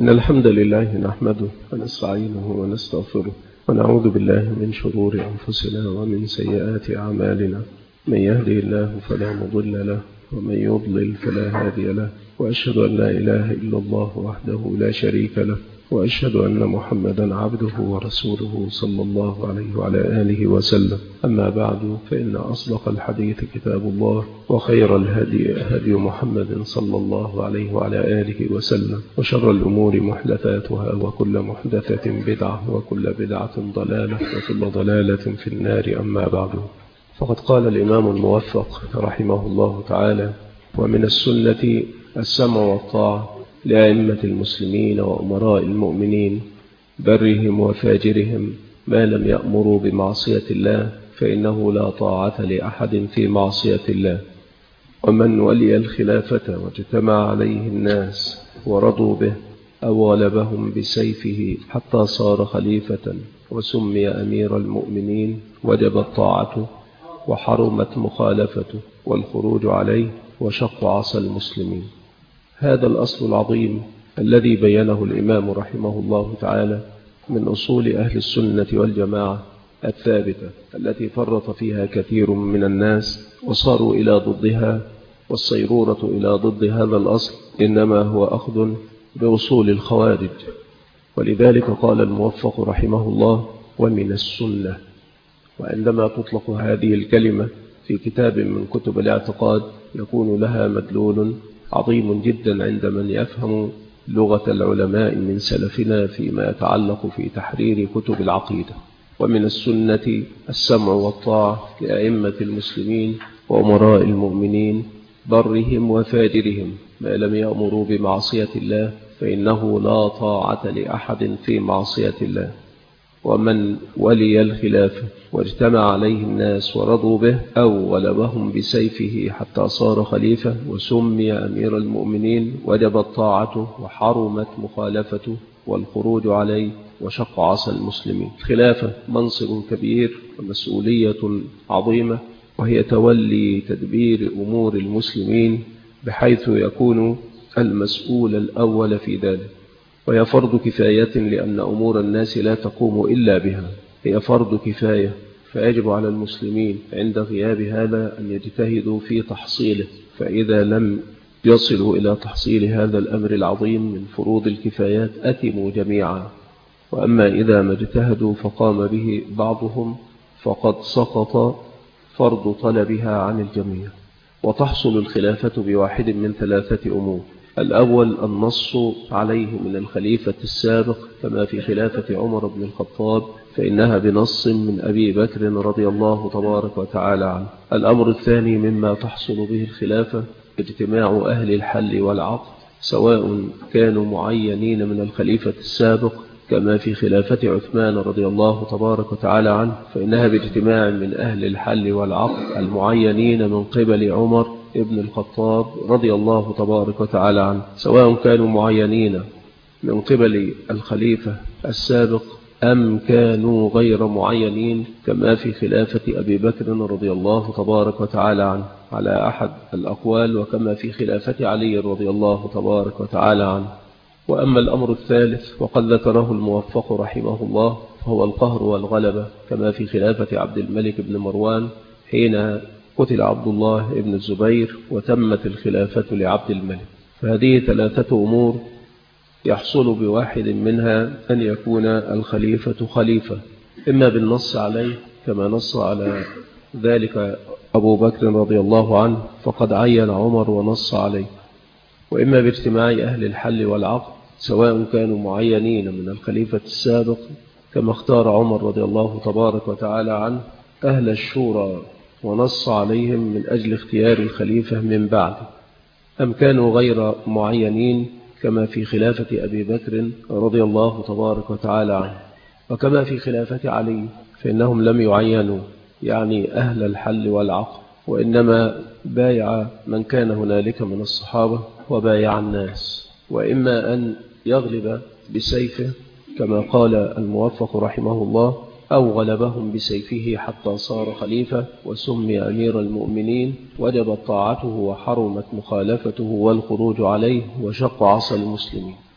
إن الحمد لله نحمده ونستعينه ونستغفره ونعوذ بالله من شرور أنفسنا ومن سيئات أعمالنا. من يهدي الله فلا مضل له ومن يضلل فلا هادي له، وأشهد أن لا إله إلا الله وحده لا شريك له، وأشهد أن محمدا عبده ورسوله صلى الله عليه وعلى آله وسلم. أما بعد، فإن أصدق الحديث كتاب الله، وخير الهدي هدي محمد صلى الله عليه وعلى آله وسلم، وشر الأمور محدثاتها، وكل محدثة بدعة، وكل بدعة ضلالة، وكل ضلالة في النار. أما بعد، فقد قال الإمام الموفق رحمه الله تعالى: ومن السنة السمع والطاعة لأئمة المسلمين وأمراء المؤمنين برهم وفاجرهم ما لم يأمروا بمعصية الله، فإنه لا طاعة لأحد في معصية الله. ومن ولي الخلافة واجتمع عليه الناس ورضوا به أو غلبهم بسيفه حتى صار خليفة وسمي أمير المؤمنين، وجبت طاعته وحرمت مخالفته والخروج عليه وشق عصا المسلمين. هذا الأصل العظيم الذي بينه الإمام رحمه الله تعالى من أصول أهل السنة والجماعة الثابتة، التي فرط فيها كثير من الناس وصاروا إلى ضدها، والصيرورة إلى ضد هذا الأصل إنما هو أخذ بأصول الخوارج. ولذلك قال الموفق رحمه الله: ومن السنة. وعندما تطلق هذه الكلمة في كتاب من كتب الاعتقاد يكون لها مدلول عظيم جدا عند من يفهم لغة العلماء من سلفنا فيما يتعلق في تحرير كتب العقيدة. ومن السنة السمع والطاعة لأئمة المسلمين وأمراء المؤمنين برهم وفاجرهم ما لم يأمروا بمعصية الله، فإنه لا طاعة لأحد في معصية الله. ومن ولي الخلافة واجتمع عليه الناس ورضوا به أو غلبهم بسيفه حتى صار خليفة وسمي أمير المؤمنين، وجبت طاعته وحرمت مخالفته والخروج عليه وشق عصا المسلمين. الخلافة منصب كبير ومسؤولية عظيمة، وهي تولي تدبير أمور المسلمين بحيث يكون المسؤول الأول في ذلك، وهي فرض كفاية لأن أمور الناس لا تقوم إلا بها، هي فرض كفاية، فيجب على المسلمين عند غياب هذا أن يجتهدوا في تحصيله، فإذا لم يصلوا إلى تحصيل هذا الأمر العظيم من فروض الكفايات أثموا جميعا. وأما إذا ما اجتهدوا فقام به بعضهم فقد سقط فرض طلبها عن الجميع. وتحصل الخلافة بواحد من ثلاثة أمور: الأول النص عليه من الخليفة السابق كما في خلافة عمر بن الخطاب، فإنها بنص من أبي بكر رضي الله تبارك وتعالى عنه. الأمر الثاني مما تحصل به الخلافة اجتماع أهل الحل والعقد، سواء كانوا معينين من الخليفة السابق كما في خلافة عثمان رضي الله تبارك وتعالى عنه، فإنها باجتماع من أهل الحل والعقد المعينين من قبل عمر ابن الخطاب رضي الله تبارك وتعالى عنه، سواء كانوا معينين من قبل الخليفة السابق أم كانوا غير معينين كما في خلافة أبي بكر رضي الله تبارك وتعالى عنه على أحد الأقوال، وكما في خلافة علي رضي الله تبارك وتعالى عنه. وأما الأمر الثالث وقد ذكره الموفق رحمه الله فهو القهر والغلبة كما في خلافة عبد الملك بن مروان حين قتل عبد الله بن الزبير وتمت الخلافة لعبد الملك. فهذه ثلاثة أمور يحصل بواحد منها أن يكون الخليفة خليفة، إما بالنص عليه كما نص على ذلك أبو بكر رضي الله عنه فقد عين عمر ونص عليه، وإما باجتماع أهل الحل والعقد سواء كانوا معينين من الخليفة السابق كما اختار عمر رضي الله تبارك وتعالى عنه أهل الشورى ونص عليهم من أجل اختيار الخليفة من بعد، أم كانوا غير معينين كما في خلافة أبي بكر رضي الله تبارك وتعالى عنه. وكما في خلافة علي فإنهم لم يعينوا يعني أهل الحل والعقد، وإنما بايع من كان هنالك من الصحابة وبايع الناس، وإما أن يغلب بسيفه كما قال الموفق رحمه الله أو غلبهم بسيفه حتى صار خليفة وسمي أمير المؤمنين، وجبت طاعته وحرمت مخالفته والخروج عليه وشق عصا المسلمين.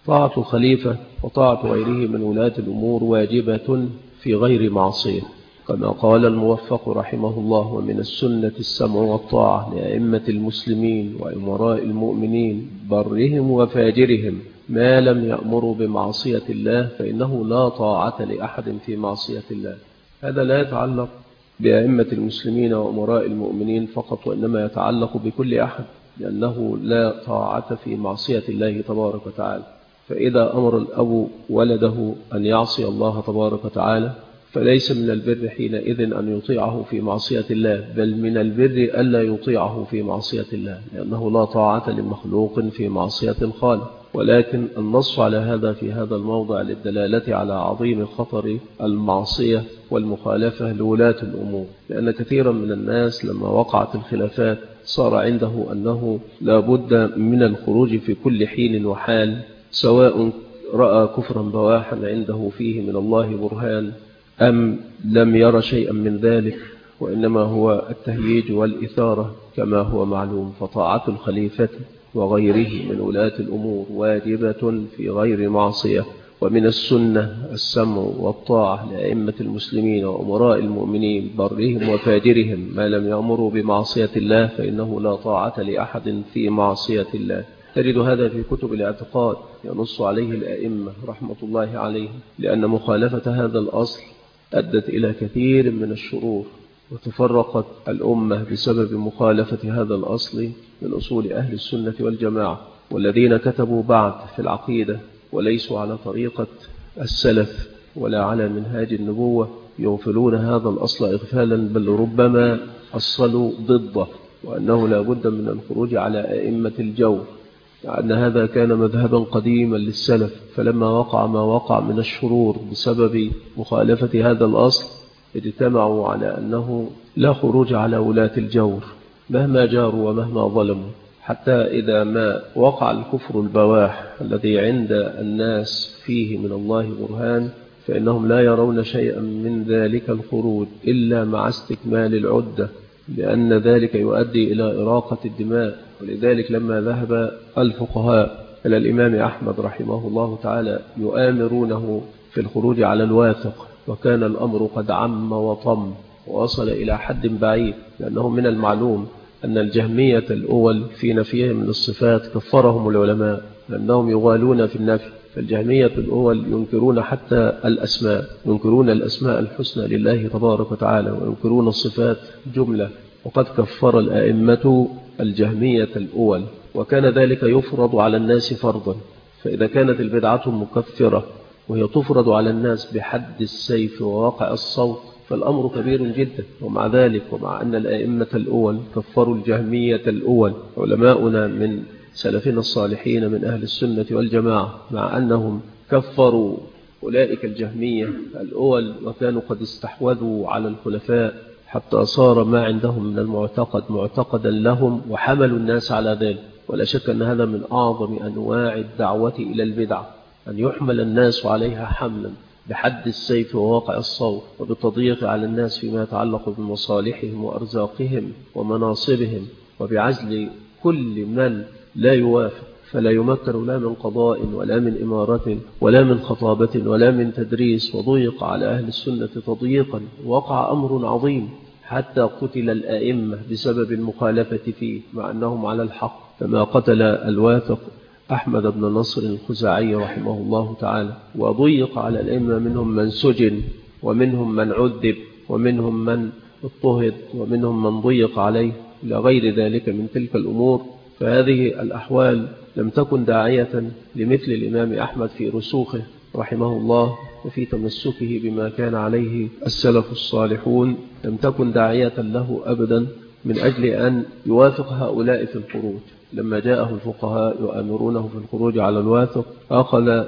طاعة الخليفة وطاعة غيره من ولاة الأمور واجبة في غير معصية، كما قال الموفق رحمه الله: ومن السنة السمع والطاعة لأئمة المسلمين وأمراء المؤمنين برهم وفاجرهم ما لم يأمروا بمعصية الله، فإنه لا طاعة لأحد في معصية الله. هذا لا يتعلق بأئمة المسلمين وأمراء المؤمنين فقط، وإنما يتعلق بكل أحد، لأنه لا طاعة في معصية الله تبارك وتعالى. فإذا أمر الأب ولده أن يعصي الله تبارك وتعالى فليس من البر حينئذ أن يطيعه في معصية الله، بل من البر ألا يطيعه في معصية الله، لأنه لا طاعة لمخلوق في معصية الخالق. ولكن النص على هذا في هذا الموضع للدلالة على عظيم خطر المعصية والمخالفة لولاة الأمور، لأن كثيرا من الناس لما وقعت الخلافات صار عنده أنه لا بد من الخروج في كل حين وحال، سواء رأى كفرا بواحا عنده فيه من الله برهان أم لم ير شيئا من ذلك، وإنما هو التهييج والإثارة كما هو معلوم. فطاعة الخليفة وغيره من ولاة الأمور واجبة في غير معصية. ومن السنة السمع والطاعة لأئمة المسلمين وأمراء المؤمنين برهم وفاجرهم ما لم يأمروا بمعصية الله، فإنه لا طاعة لأحد في معصية الله. تجد هذا في كتب الاعتقاد ينص عليه الأئمة رحمة الله عليهم، لأن مخالفة هذا الأصل أدت إلى كثير من الشرور، وتفرقت الأمة بسبب مخالفة هذا الأصل من أصول أهل السنة والجماعة. والذين كتبوا بعد في العقيدة وليسوا على طريقة السلف ولا على منهاج النبوة يغفلون هذا الأصل إغفالا، بل ربما أصلوا ضده، وأنه لا بد من الخروج على أئمة الجور، أن هذا كان مذهبا قديما للسلف، فلما وقع ما وقع من الشرور بسبب مخالفة هذا الأصل اجتمعوا على أنه لا خروج على ولاة الجور مهما جاروا ومهما ظلموا، حتى إذا ما وقع الكفر البواح الذي عند الناس فيه من الله برهان فإنهم لا يرون شيئا من ذلك الخروج إلا مع استكمال العدة، لأن ذلك يؤدي إلى إراقة الدماء. ولذلك لما ذهب الفقهاء إلى الإمام أحمد رحمه الله تعالى يؤامرونه في الخروج على الواثق، وكان الأمر قد عم وطم ووصل إلى حد بعيد، لأنه من المعلوم أن الجهمية الأول في نفيهم للصفات كفرهم العلماء لأنهم يغالون في النفي. فالجهمية الأول ينكرون حتى الأسماء، ينكرون الأسماء الحسنى لله تبارك وتعالى، وينكرون الصفات جملة، وقد كفر الأئمة الجهمية الأول، وكان ذلك يفرض على الناس فرضا. فإذا كانت البدعة مكفرة وهي تفرض على الناس بحد السيف وواقع الصوت فالأمر كبير جدا. ومع ذلك ومع أن الأئمة الأول كفروا الجهمية الأول، علماؤنا من سلفنا الصالحين من أهل السنة والجماعة مع أنهم كفروا أولئك الجهمية الأول وكانوا قد استحوذوا على الخلفاء حتى صار ما عندهم من المعتقد معتقدا لهم وحملوا الناس على ذلك. ولا شك أن هذا من أعظم أنواع الدعوة إلى البدعة، أن يحمل الناس عليها حملا بحد السيف وواقع الصوت، وبالتضييق على الناس فيما يتعلق بمصالحهم وأرزاقهم ومناصبهم، وبعزل كل من لا يوافق، فلا يمكن لا من قضاء ولا من إمارة ولا من خطابة ولا من تدريس. وضيق على أهل السنة تضييقا، وقع أمر عظيم حتى قتل الأئمة بسبب المخالفة فيه مع أنهم على الحق، كما قتل الواثق أحمد بن نصر الخزاعي رحمه الله تعالى. وضيق على الأئمة، منهم من سجن ومنهم من عذب ومنهم من اضطهد ومنهم من ضيق عليه إلى غير ذلك من تلك الأمور. فهذه الأحوال لم تكن داعية لمثل الإمام أحمد في رسوخه رحمه الله وفي تمسكه بما كان عليه السلف الصالحون، لم تكن داعية له أبدا من أجل أن يوافق هؤلاء في الخروج. لما جاءه الفقهاء يؤمرونه في الخروج على الواثق أخذ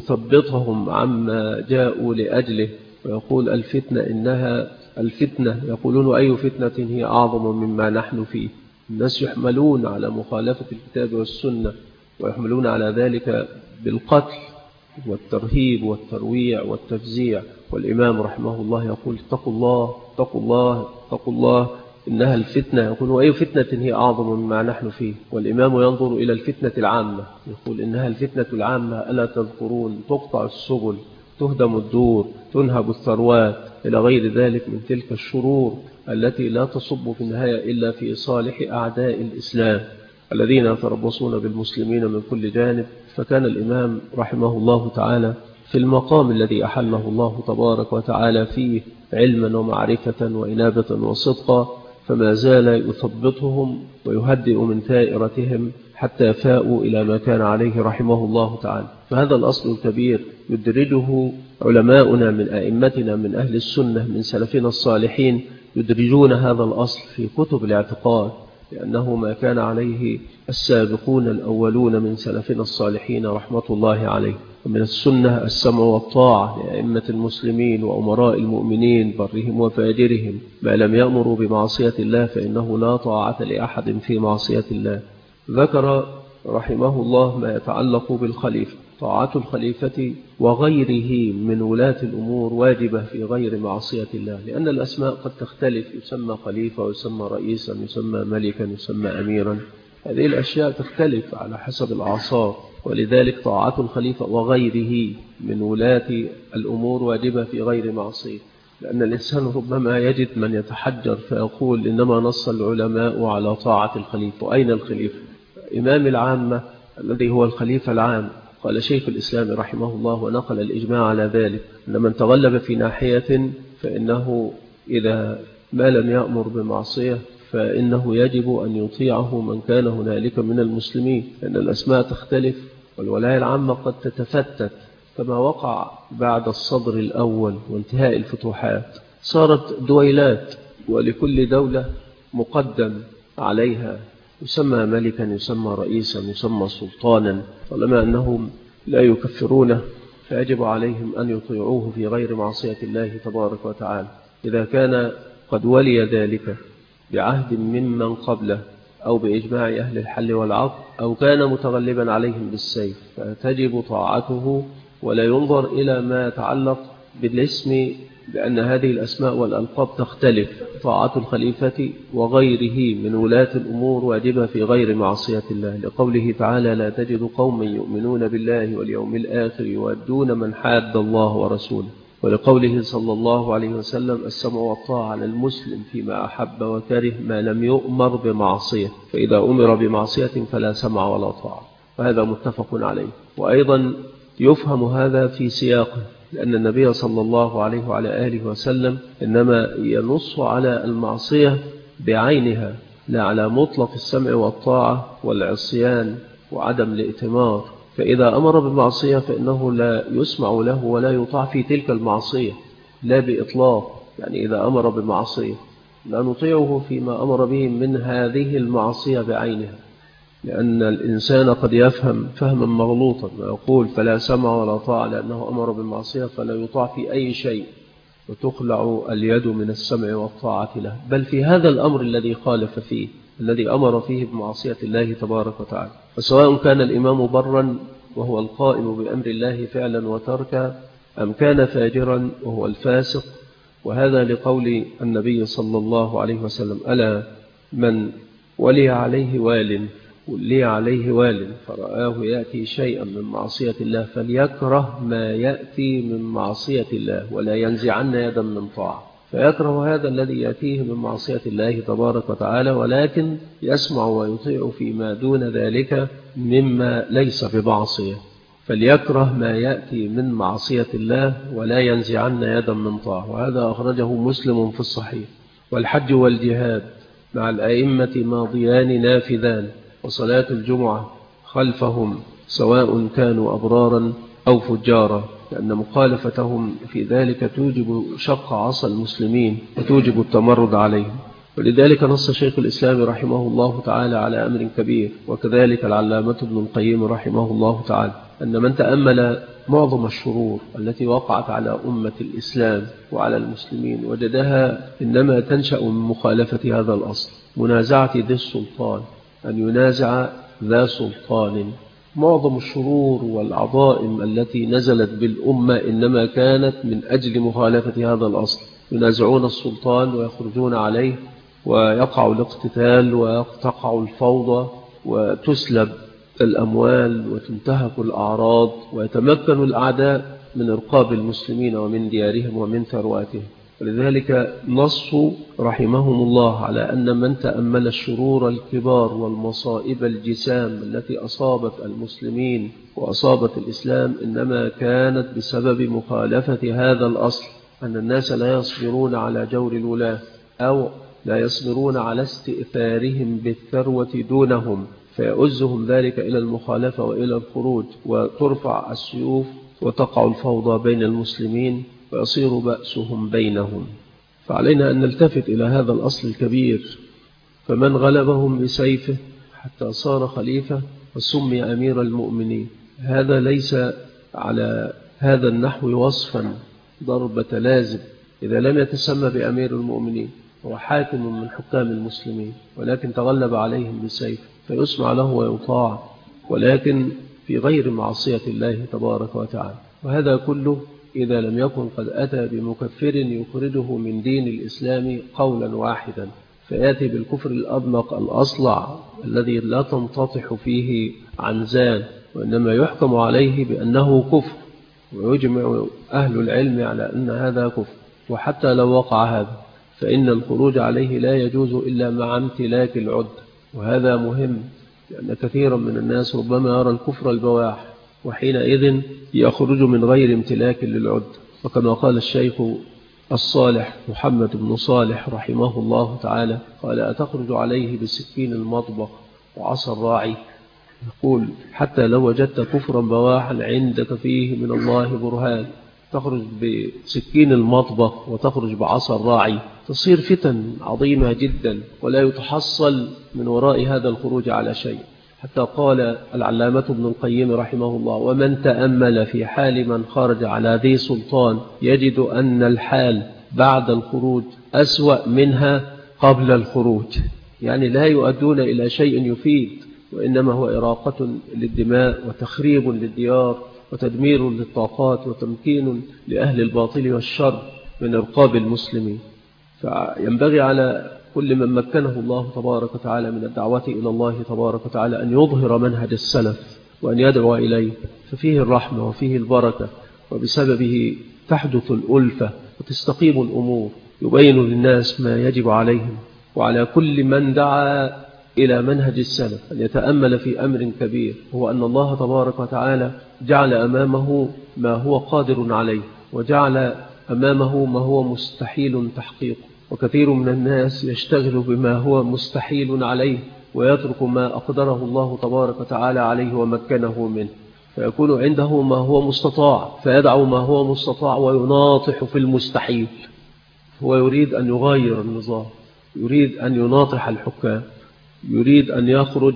يثبطهم عما جاءوا لأجله، ويقول الفتنة إنها الفتنة، يقولون أي فتنة هي أعظم مما نحن فيه. الناس يحملون على مخالفة الكتاب والسنة ويحملون على ذلك بالقتل والترهيب والترويع والتفزيع. والإمام رحمه الله يقول اتقوا الله اتقوا الله اتقوا الله، إنها الفتنة، يقول وأي فتنة هي أعظم مما نحن فيه؟ والإمام ينظر إلى الفتنة العامة يقول إنها الفتنة العامة، ألا تذكرون تقطع السبل، تهدم الدور، تنهب الثروات، إلى غير ذلك من تلك الشرور التي لا تصب في النهاية إلا في صالح أعداء الإسلام الذين يتربصون بالمسلمين من كل جانب. فكان الإمام رحمه الله تعالى في المقام الذي أحله الله تبارك وتعالى فيه علما ومعرفة وإنابة وصدقا، فما زال يثبطهم ويهدئ من ثائرتهم حتى فاءوا إلى ما كان عليه رحمه الله تعالى. فهذا الأصل الكبير يدرجه علماؤنا من أئمتنا من أهل السنة من سلفنا الصالحين، يدرجون هذا الأصل في كتب الاعتقاد، لأنه ما كان عليه السابقون الأولون من سلفنا الصالحين رحمة الله عليه. ومن السنة السمع والطاعة لأئمة المسلمين وأمراء المؤمنين برهم وفاجرهم، ما لم يأمروا بمعصية الله فإنه لا طاعة لأحد في معصية الله. ذكر رحمه الله ما يتعلق بالخليفة، طاعة الخليفة وغيره من ولاة الأمور واجبة في غير معصية الله، لأن الأسماء قد تختلف، يسمى خليفة ويسمى رئيسا، يسمى ملكا، يسمى أميرا، هذه الأشياء تختلف على حسب الأعصار، ولذلك طاعة الخليفة وغيره من ولاة الأمور واجبة في غير معصية. لأن الإنسان ربما يجد من يتحجر فيقول إنما نص العلماء على طاعة الخليفة، وأين الخليفة؟ إمام العامة الذي هو الخليفة العام، قال شيخ الإسلام رحمه الله ونقل الإجماع على ذلك، أن من تغلب في ناحية فإنه إذا ما لم يأمر بمعصية فإنه يجب أن يطيعه من كان هنالك من المسلمين، لأن الأسماء تختلف والولاية العامة قد تتفتت، كما وقع بعد الصدر الأول وانتهاء الفتوحات صارت دويلات، ولكل دولة مقدم عليها يسمى ملكا، يسمى رئيسا، يسمى سلطانا، طالما أنهم لا يكفرونه فيجب عليهم أن يطيعوه في غير معصية الله تبارك وتعالى. إذا كان قد ولي ذلك بعهد ممن قبله أو بإجماع أهل الحل والعقد أو كان متغلبا عليهم بالسيف فتجب طاعته، ولا ينظر إلى ما يتعلق بالاسم بأن هذه الأسماء والألقاب تختلف. طاعة الخليفة وغيره من ولاة الأمور واجبة في غير معصية الله، لقوله تعالى لا تجد قوما يؤمنون بالله واليوم الآخر يودون من حاد الله ورسوله، ولقوله صلى الله عليه وسلم السمع والطاعة على المسلم فيما أحب وكره ما لم يؤمر بمعصية، فإذا أمر بمعصية فلا سمع ولا طاعة، وهذا متفق عليه. وأيضا يفهم هذا في سياقه، لأن النبي صلى الله عليه وعلى آله وسلم إنما ينص على المعصية بعينها، لا على مطلق السمع والطاعة والعصيان وعدم الائتمار. فإذا أمر بمعصية فإنه لا يسمع له ولا يطاع في تلك المعصية، لا بإطلاق، يعني إذا أمر بمعصية لا نطيعه فيما أمر به من هذه المعصية بعينها، لأن الإنسان قد يفهم فهما مغلوطا ويقول فلا سمع ولا طاعة لأنه أمر بالمعصية فلا يطاع في أي شيء، وتخلع اليد من السمع والطاعة له، بل في هذا الأمر الذي خالف فيه، الذي أمر فيه بمعصية الله تبارك وتعالى. وسواء كان الإمام برا وهو القائم بأمر الله فعلا وتركا، أم كان فاجرا وهو الفاسق، وهذا لقول النبي صلى الله عليه وسلم ألا من ولي عليه وال فرآه يأتي شيئا من معصية الله فليكره ما يأتي من معصية الله ولا ينزعن يدا من طاعة. فيكره هذا الذي يأتيه من معصية الله تبارك وتعالى، ولكن يسمع ويطيع فيما دون ذلك مما ليس بمعصية، فليكره ما يأتي من معصية الله ولا ينزعن يدا من طاعة، وهذا أخرجه مسلم في الصحيح. والحج والجهاد مع الأئمة ماضيان نافذان، وصلاة الجمعة خلفهم سواء كانوا أبرارا أو فجارا، لأن مخالفتهم في ذلك توجب شق عصا المسلمين وتوجب التمرد عليهم. ولذلك نص شيخ الإسلام رحمه الله تعالى على أمر كبير، وكذلك العلامة ابن القيم رحمه الله تعالى، أن من تأمل معظم الشرور التي وقعت على أمة الإسلام وعلى المسلمين وجدها إنما تنشأ من مخالفة هذا الأصل، منازعة ذي السلطان، أن ينازع ذا سلطان. معظم الشرور والعظائم التي نزلت بالأمة إنما كانت من أجل مخالفة هذا الأصل، ينازعون السلطان ويخرجون عليه ويقع الاقتتال وتقع الفوضى وتسلب الأموال وتنتهك الأعراض، ويتمكن الأعداء من إرقاب المسلمين ومن ديارهم ومن ثرواتهم. ولذلك نصوا رحمهم الله على أن من تأمل الشرور الكبار والمصائب الجسام التي أصابت المسلمين وأصابت الإسلام إنما كانت بسبب مخالفة هذا الأصل، أن الناس لا يصبرون على جور الولاة أو لا يصبرون على استئثارهم بالثروة دونهم، فيؤزهم ذلك إلى المخالفة وإلى الخروج، وترفع السيوف وتقع الفوضى بين المسلمين ويصير بأسهم بينهم. فعلينا أن نلتفت إلى هذا الأصل الكبير، فمن غلبهم بسيفه حتى صار خليفة وسمي أمير المؤمنين، هذا ليس على هذا النحو وصفا ضربة لازم إذا لم يتسمى بأمير المؤمنين، هو حاكم من حكام المسلمين ولكن تغلب عليهم بسيف فيسمع له ويطاع، ولكن في غير معصية الله تبارك وتعالى. وهذا كله إذا لم يكن قد أتى بمكفر يخرجه من دين الإسلام قولا واحدا، فيأتي بالكفر الأبنق الأصلع الذي لا تنتطح فيه عنزان، وإنما يحكم عليه بأنه كفر، ويجمع أهل العلم على أن هذا كفر. وحتى لو وقع هذا فإن الخروج عليه لا يجوز إلا مع امتلاك العد، وهذا مهم لأن كثيرا من الناس ربما يرى الكفر البواح وحينئذ يخرج من غير امتلاك للعد. وكما قال الشيخ الصالح محمد بن صالح رحمه الله تعالى قال: أتخرج عليه بسكين المطبخ وعصا الراعي؟ يقول: حتى لو وجدت كفرا بواحا عندك فيه من الله برهان، تخرج بسكين المطبخ وتخرج بعصا الراعي، تصير فتن عظيمة جدا ولا يتحصل من وراء هذا الخروج على شيء. حتى قال العلامة ابن القيم رحمه الله: ومن تأمل في حال من خرج على ذي سلطان يجد أن الحال بعد الخروج أسوأ منها قبل الخروج، يعني لا يؤدون إلى شيء يفيد، وإنما هو إراقة للدماء وتخريب للديار وتدمير للطاقات وتمكين لأهل الباطل والشر من إرقاب المسلمين. فينبغي على كل من مكنه الله تبارك وتعالى من الدعوة إلى الله تبارك وتعالى أن يظهر منهج السلف وأن يدعو إليه، ففيه الرحمة وفيه البركة، وبسببه تحدث الألفة وتستقيم الأمور، يبين للناس ما يجب عليهم. وعلى كل من دعا إلى منهج السلف أن يتأمل في أمر كبير، هو أن الله تبارك وتعالى جعل أمامه ما هو قادر عليه، وجعل أمامه ما هو مستحيل تحقيقه. وكثير من الناس يشتغل بما هو مستحيل عليه ويترك ما أقدره الله تبارك وتعالى عليه ومكنه منه، فيكون عنده ما هو مستطاع فيدعو ما هو مستطاع ويناطح في المستحيل. هو يريد أن يغير النظام، يريد أن يناطح الحكام، يريد أن يخرج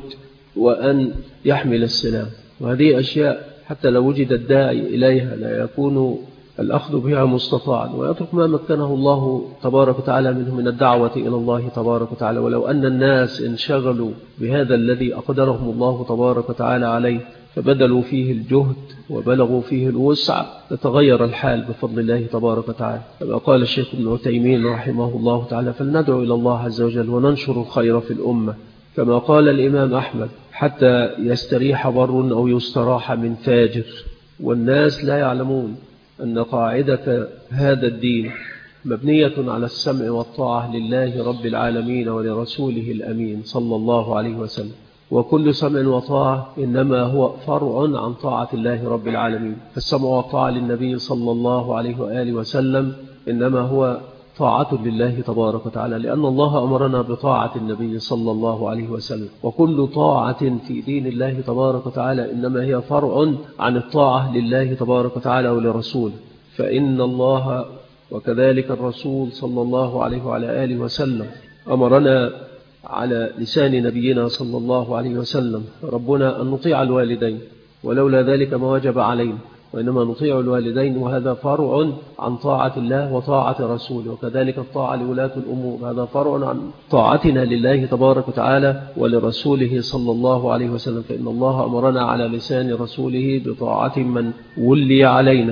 وأن يحمل السلام. وهذه أشياء حتى لو وجد الداعي إليها لا يكون الأخذ بها مستطاعا، ويترك ما مكنه الله تبارك وتعالى منه من الدعوة إلى الله تبارك وتعالى. ولو أن الناس انشغلوا بهذا الذي أقدرهم الله تبارك وتعالى عليه فبذلوا فيه الجهد وبلغوا فيه الوسع لتغير الحال بفضل الله تبارك وتعالى. كما قال الشيخ ابن عثيمين رحمه الله تعالى: فلندعو إلى الله عز وجل وننشر الخير في الأمة. كما قال الإمام أحمد: حتى يستريح بر أو يستراح من فاجر. والناس لا يعلمون أن قاعدة هذا الدين مبنية على السمع والطاعة لله رب العالمين ولرسوله الأمين صلى الله عليه وسلم، وكل سمع وطاعة إنما هو فرع عن طاعة الله رب العالمين. فالسمع والطاعة للنبي صلى الله عليه وآله وسلم إنما هو طاعة لله تبارك وتعالى، لأن الله أمرنا بطاعة النبي صلى الله عليه وسلم. وكل طاعة في دين الله تبارك وتعالى إنما هي فرع عن الطاعة لله تبارك وتعالى ولرسوله. فإن الله وكذلك الرسول صلى الله عليه وعلى آله وسلم أمرنا على لسان نبينا صلى الله عليه وسلم ربنا أن نطيع الوالدين، ولولا ذلك ما وجب علينا، وإنما نطيع الوالدين، وهذا فرع عن طاعة الله وطاعة رسوله. وكذلك الطاعة لولاة الأمور، هذا فرع عن طاعتنا لله تبارك وتعالى ولرسوله صلى الله عليه وسلم. فإن الله أمرنا على لسان رسوله بطاعة من ولي علينا،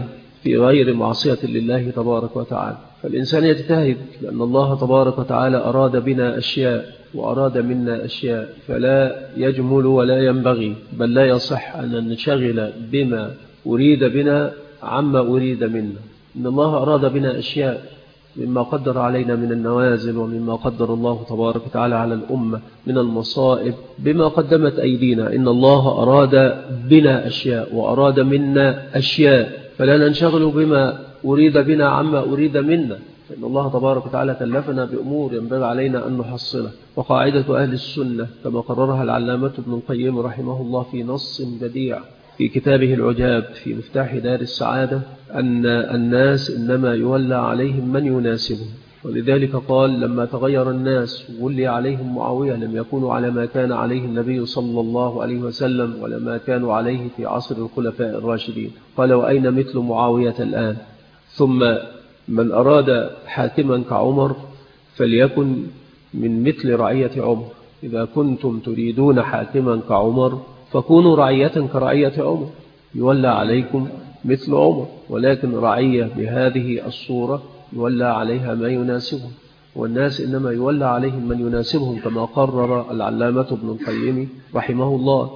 في غير معصية لله تبارك وتعالى. فالإنسان يجتهد، لأن الله تبارك وتعالى أراد بنا أشياء وأراد منا أشياء، فلا يجمل ولا ينبغي بل لا يصح أن ننشغل بما أريد بنا عما أريد منا. إن الله أراد بنا أشياء مما قدر علينا من النوازل، ومما قدر الله تبارك وتعالى على الأمة من المصائب بما قدمت أيدينا. إن الله أراد بنا أشياء وأراد منا أشياء، فلا ننشغل بما أريد بنا عما أريد منا، فإن الله تبارك وتعالى كلفنا بأمور ينبغي علينا أن نحصلها. وقاعدة أهل السنة كما قررها العلامة ابن القيم رحمه الله في نص بديع في كتابه العجاب في مفتاح دار السعادة، أن الناس إنما يولى عليهم من يناسبهم. ولذلك قال: لما تغير الناس ولي عليهم معاوية لم يكونوا على ما كان عليه النبي صلى الله عليه وسلم ولا ما كانوا عليه في عصر الخلفاء الراشدين. قال: وأين مثل معاوية الآن؟ ثم من أراد حاكما كعمر فليكن من مثل رعية عمر. إذا كنتم تريدون حاكما كعمر فكونوا رعية كرعية عمر، يولى عليكم مثل عمر، ولكن رعية بهذه الصورة يولى عليها ما يناسبهم، والناس إنما يولى عليهم من يناسبهم كما قرر العلامة ابن القيم رحمه الله.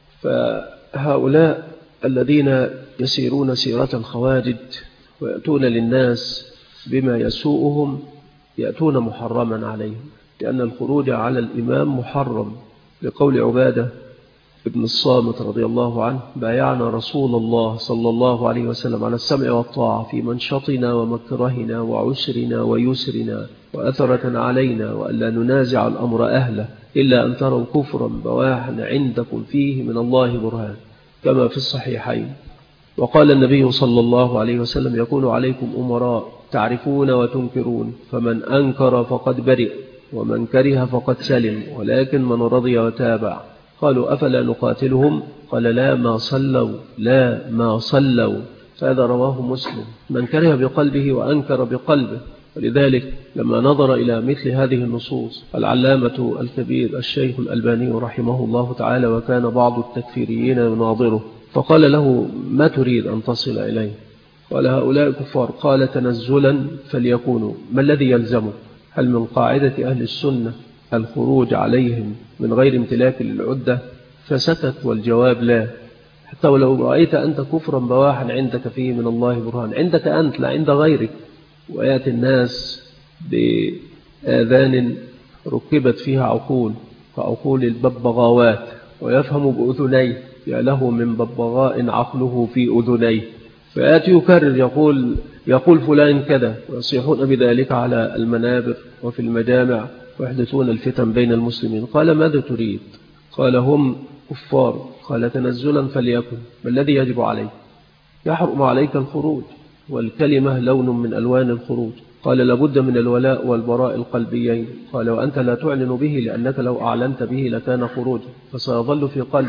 فهؤلاء الذين يسيرون سيرة الخوارج ويأتون للناس بما يسوءهم يأتون محرما عليهم، لأن الخروج على الإمام محرم، لقول عبادة ابن الصامت رضي الله عنه: بايعنا رسول الله صلى الله عليه وسلم على السمع والطاعة في منشطنا ومكرهنا وعسرنا ويسرنا وأثرة علينا، وألا ننازع الأمر أهله إلا أن تروا كفرا بواحا عندكم فيه من الله برهان، كما في الصحيحين. وقال النبي صلى الله عليه وسلم: يكون عليكم أمراء تعرفون وتنكرون، فمن أنكر فقد برئ ومن كره فقد سلم، ولكن من رضي وتابع. قالوا: أفلا نقاتلهم؟ قال: لا ما صلوا. فهذا رواه مسلم. من كره بقلبه وأنكر بقلبه. ولذلك لما نظر إلى مثل هذه النصوص العلامة الكبير الشيخ الألباني رحمه الله تعالى، وكان بعض التكفيريين يناظره، فقال له: ما تريد أن تصل إليه؟ قال: هؤلاء كفار. قال: تنزلا فليكونوا. ما الذي يلزمه؟ هل من قاعدة أهل السنة الخروج عليهم من غير امتلاك للعدة؟ فسكت، والجواب لا. حتى ولو رأيت أنت كفرا بواحا عندك فيه من الله برهان، عندك أنت لا عند غيرك. ويأتي الناس بآذان ركبت فيها عقول كعقول الببغاوات، ويفهم بأذنيه، يا له من ببغاء عقله في أذنيه، فيأتي يكرر يقول فلان كذا، ويصيحون بذلك على المنابر وفي المجامع ويحدثون الفتن بين المسلمين. قال: ماذا تريد؟ قال: هم كفار. قال: تنزلا فليكن. ما الذي يجب عليك؟ يحرم عليك الخروج، والكلمة لون من ألوان الخروج. قال: لابد من الولاء والبراء القلبيين. قال: وأنت لا تعلن به، لأنك لو أعلنت به لكان خروجا، فسيظل في قلب.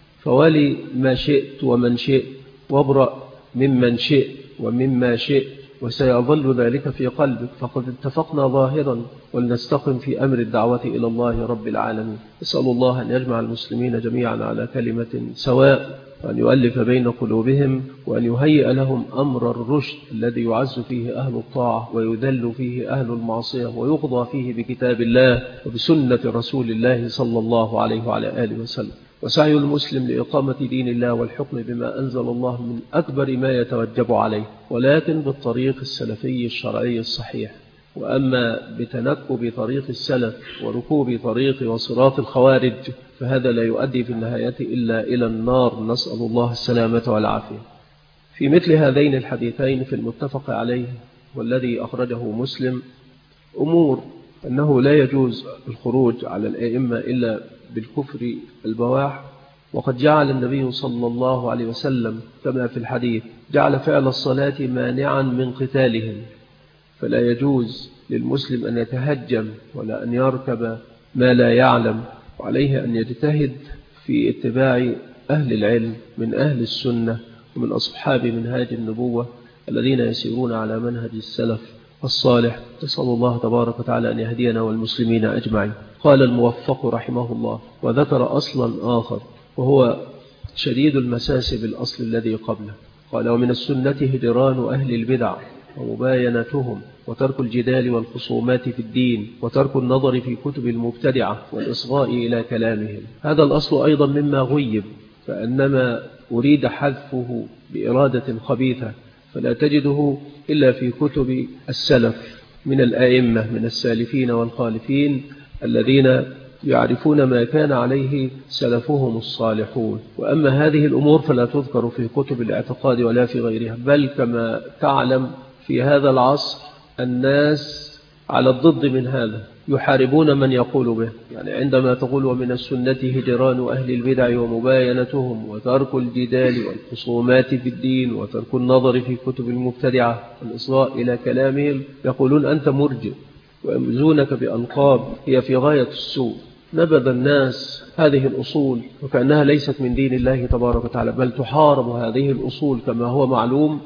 فولي ما شئت ومن شئت، وابرأ ممن شئت ومما شئت، وسيظل ذلك في قلبك. فقد اتفقنا ظاهرا، ولنستقم في أمر الدعوة إلى الله رب العالمين. أسأل الله أن يجمع المسلمين جميعا على كلمة سواء، وأن يؤلف بين قلوبهم، وأن يهيئ لهم أمر الرشد الذي يعز فيه أهل الطاعة ويذل فيه أهل المعصية، ويقضى فيه بكتاب الله وبسنة رسول الله صلى الله عليه وعلى آله وسلم. وسعي المسلم لإقامة دين الله والحكم بما أنزل الله من أكبر ما يتوجب عليه، ولكن بالطريق السلفي الشرعي الصحيح. وأما بتنكب طريق السلف وركوب طريق وصراط الخوارج فهذا لا يؤدي في النهاية إلا إلى النار، نسأل الله السلامة والعافية. في مثل هذين الحديثين في المتفق عليه والذي أخرجه مسلم أمور: أنه لا يجوز الخروج على الأئمة إلا بالكفر البواح، وقد جعل النبي صلى الله عليه وسلم كما في الحديث جعل فعل الصلاة مانعا من قتالهم، فلا يجوز للمسلم أن يتهجم ولا أن يركب ما لا يعلم، وعليه أن يجتهد في اتباع أهل العلم من أهل السنة ومن أصحاب منهاج النبوة الذين يسيرون على منهج السلف الصالح. نسأل الله تبارك وتعالى أن يهدينا والمسلمين أجمعين. قال الموفق رحمه الله: وذكر أصلا آخر وهو شديد المساس بالأصل الذي قبله، قال: ومن السنة هجران أهل البدع ومباينتهم وترك الجدال والخصومات في الدين وترك النظر في كتب المبتدعة والإصغاء إلى كلامهم. هذا الأصل أيضا مما غيب، فأنما أريد حذفه بإرادة خبيثة، فلا تجده إلا في كتب السلف من الآئمة من السالفين والخالفين الذين يعرفون ما كان عليه سلفهم الصالحون. وأما هذه الأمور فلا تذكر في كتب الاعتقاد ولا في غيرها، بل كما تعلم في هذا العصر الناس على الضد من هذا، يحاربون من يقول به. يعني عندما تقول: ومن السنة هجران أهل البدع ومباينتهم وترك الجدال والخصومات في الدين وترك النظر في كتب المبتدعة والإصغاء إلى كلامهم، يقولون أنت مرجئ، ويمزونك بألقاب هي في غاية السوء. نبذ الناس هذه الأصول وكأنها ليست من دين الله تبارك وتعالى، بل تحارب هذه الأصول كما هو معلوم،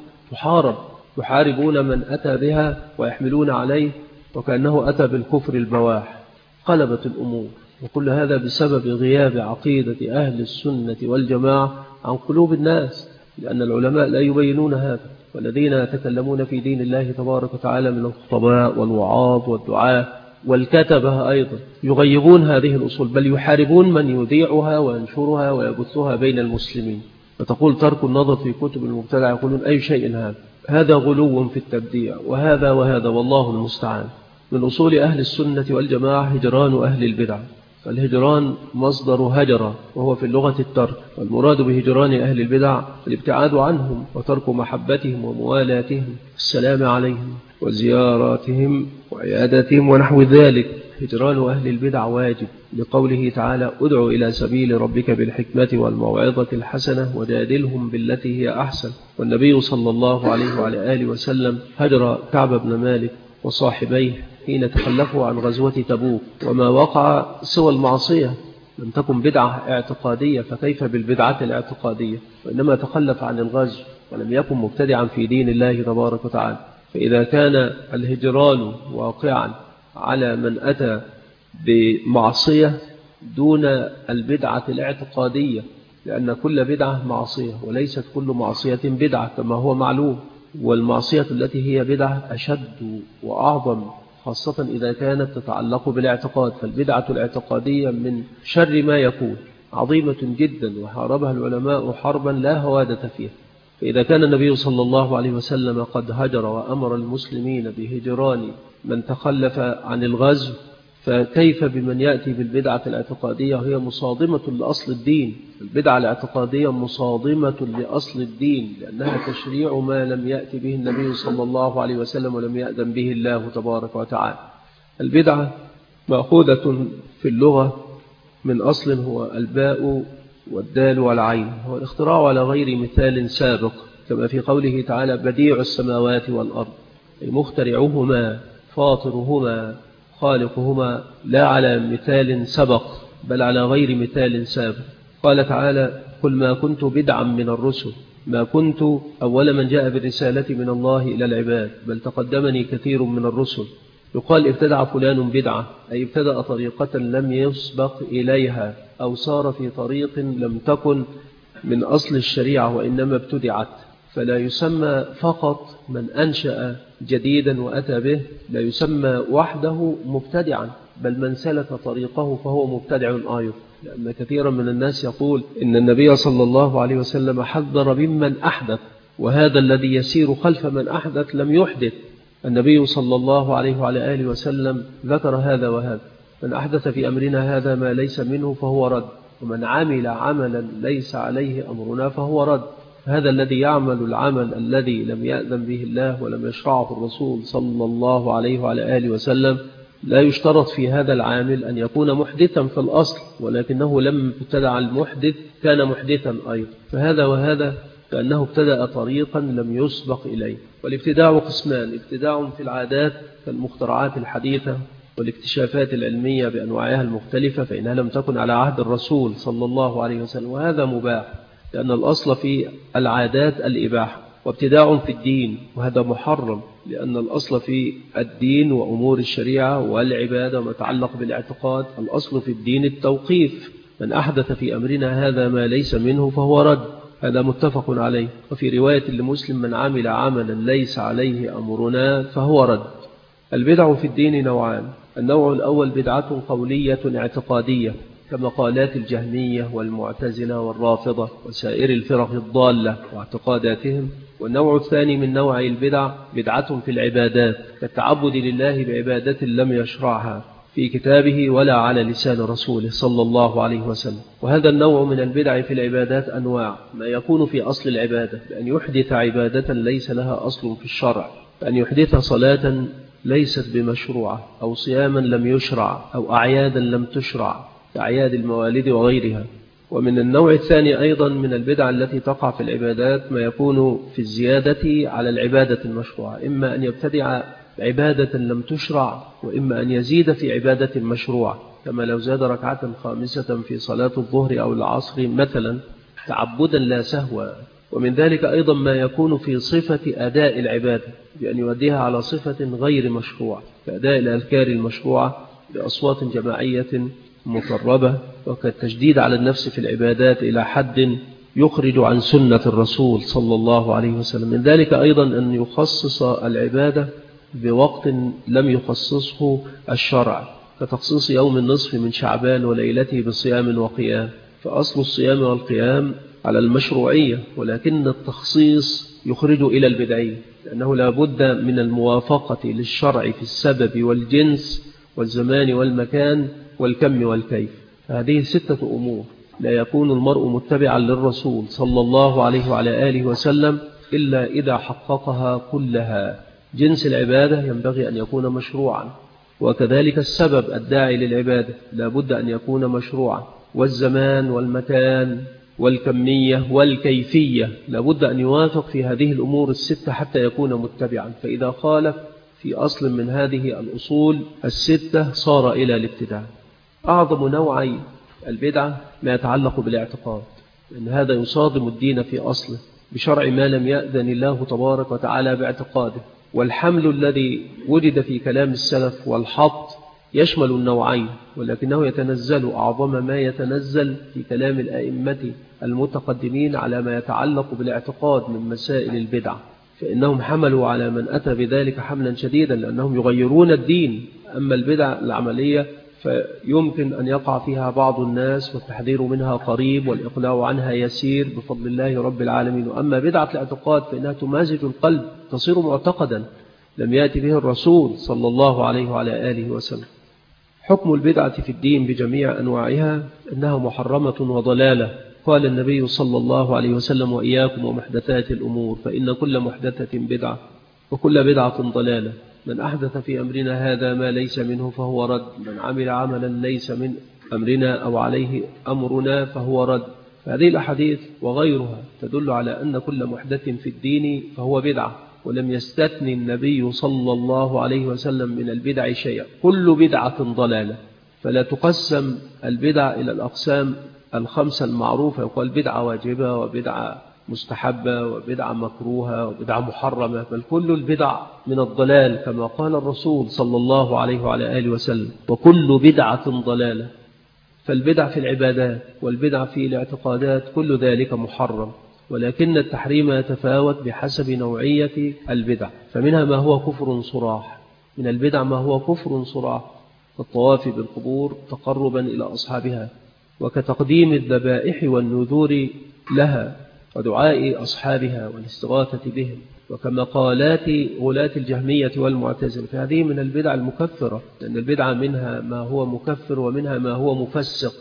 يحاربون من أتى بها ويحملون عليه وكأنه أتى بالكفر البواح. قلبت الأمور، وكل هذا بسبب غياب عقيدة أهل السنة والجماعة عن قلوب الناس، لأن العلماء لا يبينون هذا، والذين يتكلمون في دين الله تبارك وتعالى من الخطباء والوعاظ والدعاة والكتبة أيضا يغيبون هذه الأصول، بل يحاربون من يذيعها وينشرها ويبثها بين المسلمين. فتقول: ترك النظر في كتب المبتدع، يقولون: أي شيء هذا غلو في التبديع، وهذا والله المستعان. من أصول أهل السنة والجماعة هجران أهل البدع. فالهجران مصدر هجر، وهو في اللغة الترك، والمراد بهجران أهل البدع الابتعاد عنهم وترك محبتهم وموالاتهم، السلام عليهم وزياراتهم وعيادتهم ونحو ذلك. هجران أهل البدع واجب، لقوله تعالى: ادع إلى سبيل ربك بالحكمة والموعظة الحسنة وجادلهم بالتي هي أحسن. والنبي صلى الله عليه وعلى آله وسلم هجر كعب بن مالك وصاحبيه حين تخلفوا عن غزوة تبوك، وما وقع سوى المعصية، لم تكن بدعة اعتقادية، فكيف بالبدعة الاعتقادية؟ وإنما تخلف عن الغزو ولم يكن مبتدعا في دين الله تبارك وتعالى. فإذا كان الهجران واقعا على من أتى بمعصية دون البدعة الاعتقادية، لأن كل بدعة معصية، وليست كل معصية بدعة كما هو معلوم، والمعصية التي هي بدعة أشد وأعظم، خاصة إذا كانت تتعلق بالاعتقاد. فالبدعة الاعتقادية من شر ما يكون، عظيمة جدا، وحاربها العلماء حربا لا هوادة فيها. فإذا كان النبي صلى الله عليه وسلم قد هجر وأمر المسلمين بهجران من تخلف عن الغزو، فكيف بمن يأتي بالبدعة الاعتقادية وهي مصادمة لأصل الدين؟ البدعة الاعتقادية مصادمة لأصل الدين، لأنها تشريع ما لم يأتي به النبي صلى الله عليه وسلم ولم يأذن به الله تبارك وتعالى. البدعة مأخوذة في اللغة من أصل هو الباء والدال والعين، هو الاختراع على غير مثال سابق، كما في قوله تعالى: بديع السماوات والأرض، أي مخترعهما فاطرهما خالقهما، لا على مثال سبق بل على غير مثال سابق. قال تعالى: قل ما كنت بدعا من الرسل، ما كنت أول من جاء بالرسالة من الله إلى العباد، بل تقدمني كثير من الرسل. يقال: ابتدع فلان بدعة، أي ابتدأ طريقة لم يسبق إليها، أو سار في طريق لم تكن من أصل الشريعة وإنما ابتدعت. فلا يسمى فقط من أنشأ جديدا وأتى به، لا يسمى وحده مبتدعا، بل من سلك طريقه فهو مبتدع أيضا. لأن كثيرا من الناس يقول إن النبي صلى الله عليه وسلم حذر ممن أحدث، وهذا الذي يسير خلف من أحدث لم يحدث. النبي صلى الله عليه وعلى آله وسلم ذكر هذا وهذا: من أحدث في أمرنا هذا ما ليس منه فهو رد، ومن عمل عملا ليس عليه أمرنا فهو رد. هذا الذي يعمل العمل الذي لم يأذن به الله ولم يشرعه الرسول صلى الله عليه وعلى آله وسلم، لا يشترط في هذا العامل أن يكون محدثا في الأصل، ولكنه لم ابتدع المحدث كان محدثا أيضا. فهذا وهذا كأنه ابتدأ طريقا لم يسبق إليه. والابتداع قسمان: ابتداع في العادات كالمخترعات الحديثة والاكتشافات العلمية بأنواعها المختلفة، فإنها لم تكن على عهد الرسول صلى الله عليه وسلم، وهذا مباح، لأن الأصل في العادات الإباحة. وابتداع في الدين، وهذا محرم، لأن الأصل في الدين وأمور الشريعة والعبادة وما يتعلق بالاعتقاد، الأصل في الدين التوقيف. من أحدث في أمرنا هذا ما ليس منه فهو رد. هذا متفق عليه. وفي رواية لمسلم: من عمل عملا ليس عليه أمرنا فهو رد. البدع في الدين نوعان: النوع الأول بدعة قولية اعتقادية كمقالات الجهمية والمعتزلة والرافضة وسائر الفرق الضالة واعتقاداتهم. والنوع الثاني من نوع البدع بدعة في العبادات كالتعبد لله بعبادة لم يشرعها في كتابه ولا على لسان رسوله صلى الله عليه وسلم. وهذا النوع من البدع في العبادات أنواع: ما يكون في أصل العبادة بأن يحدث عبادة ليس لها أصل في الشرع، بأن يحدث صلاة ليست بمشروعة، أو صياما لم يشرع، أو أعيادا لم تشرع كأعياد الموالد وغيرها. ومن النوع الثاني أيضا من البدع التي تقع في العبادات ما يكون في الزيادة على العبادة المشروعة، إما أن يبتدع عبادة لم تشرع، وإما أن يزيد في عبادة مشروعة، كما لو زاد ركعة خامسة في صلاة الظهر أو العصر مثلا تعبدا لا سهوا. ومن ذلك أيضا ما يكون في صفة أداء العبادة بأن يوديها على صفة غير مشروعة كأداء الأذكار المشروعة بأصوات جماعية مقربة، وكالتجديد على النفس في العبادات إلى حد يخرج عن سنة الرسول صلى الله عليه وسلم. من ذلك أيضا أن يخصص العبادة بوقت لم يخصصه الشرع كتخصيص يوم النصف من شعبان وليلته بصيام وقيام، فأصل الصيام والقيام على المشروعية، ولكن التخصيص يخرج إلى البدعية، لأنه لا بد من الموافقة للشرع في السبب والجنس والزمان والمكان والكم والكيف. هذه 6 أمور لا يكون المرء متبعا للرسول صلى الله عليه وعلى آله وسلم إلا إذا حققها كلها. جنس العبادة ينبغي أن يكون مشروعا، وكذلك السبب الداعي للعبادة لا بد أن يكون مشروعا، والزمان والمكان والكمية والكيفية لا بد أن يوافق في هذه الأمور 6 حتى يكون متبعا. فإذا خالف في أصل من هذه الأصول 6 صار إلى الابتداع. أعظم نوعي البدعة ما يتعلق بالاعتقاد، لأن هذا يصادم الدين في أصله بشرع ما لم يأذن الله تبارك وتعالى باعتقاده. والحمل الذي وجد في كلام السلف والحط يشمل النوعين، ولكنه يتنزل أعظم ما يتنزل في كلام الأئمة المتقدمين على ما يتعلق بالاعتقاد من مسائل البدع، فإنهم حملوا على من أتى بذلك حملا شديدا، لأنهم يغيرون الدين. أما البدع العملية فيمكن أن يقع فيها بعض الناس والتحذير منها قريب والإقلاع عنها يسير بفضل الله رب العالمين. وأما بدعة الاعتقاد فإنها تمازج القلب، تصير معتقدا لم يأتي به الرسول صلى الله عليه وعلى آله وسلم. حكم البدعة في الدين بجميع أنواعها أنها محرمة وضلالة. قال النبي صلى الله عليه وسلم: وإياكم ومحدثات الأمور فإن كل محدثة بدعة وكل بدعة ضلالة. من أحدث في أمرنا هذا ما ليس منه فهو رد. من عمل عملا ليس من أمرنا أو عليه أمرنا فهو رد. فهذه الأحاديث وغيرها تدل على أن كل محدث في الدين فهو بدعة، ولم يستثني النبي صلى الله عليه وسلم من البدع شيئا. كل بدعة ضلالة، فلا تقسم البدع إلى الأقسام 5 المعروفة، يقول بدعة واجبة وبدعة مستحبة وبدعة مكروهة وبدعة محرمة، بل كل البدع من الضلال كما قال الرسول صلى الله عليه وعلى آله وسلم: وكل بدعة ضلالة. فالبدع في العبادات والبدع في الاعتقادات كل ذلك محرم، ولكن التحريم يتفاوت بحسب نوعية البدع. فمنها ما هو كفر صراح، من البدع ما هو كفر صراح كالطواف بالقبور تقربا إلى أصحابها، وكتقديم الذبائح والنذور لها ودعاء أصحابها والاستغاثة بهم، وكمقالات غلاة الجهمية والمعتزلة. فهذه من البدع المكفرة، لأن البدع منها ما هو مكفر ومنها ما هو مفسق.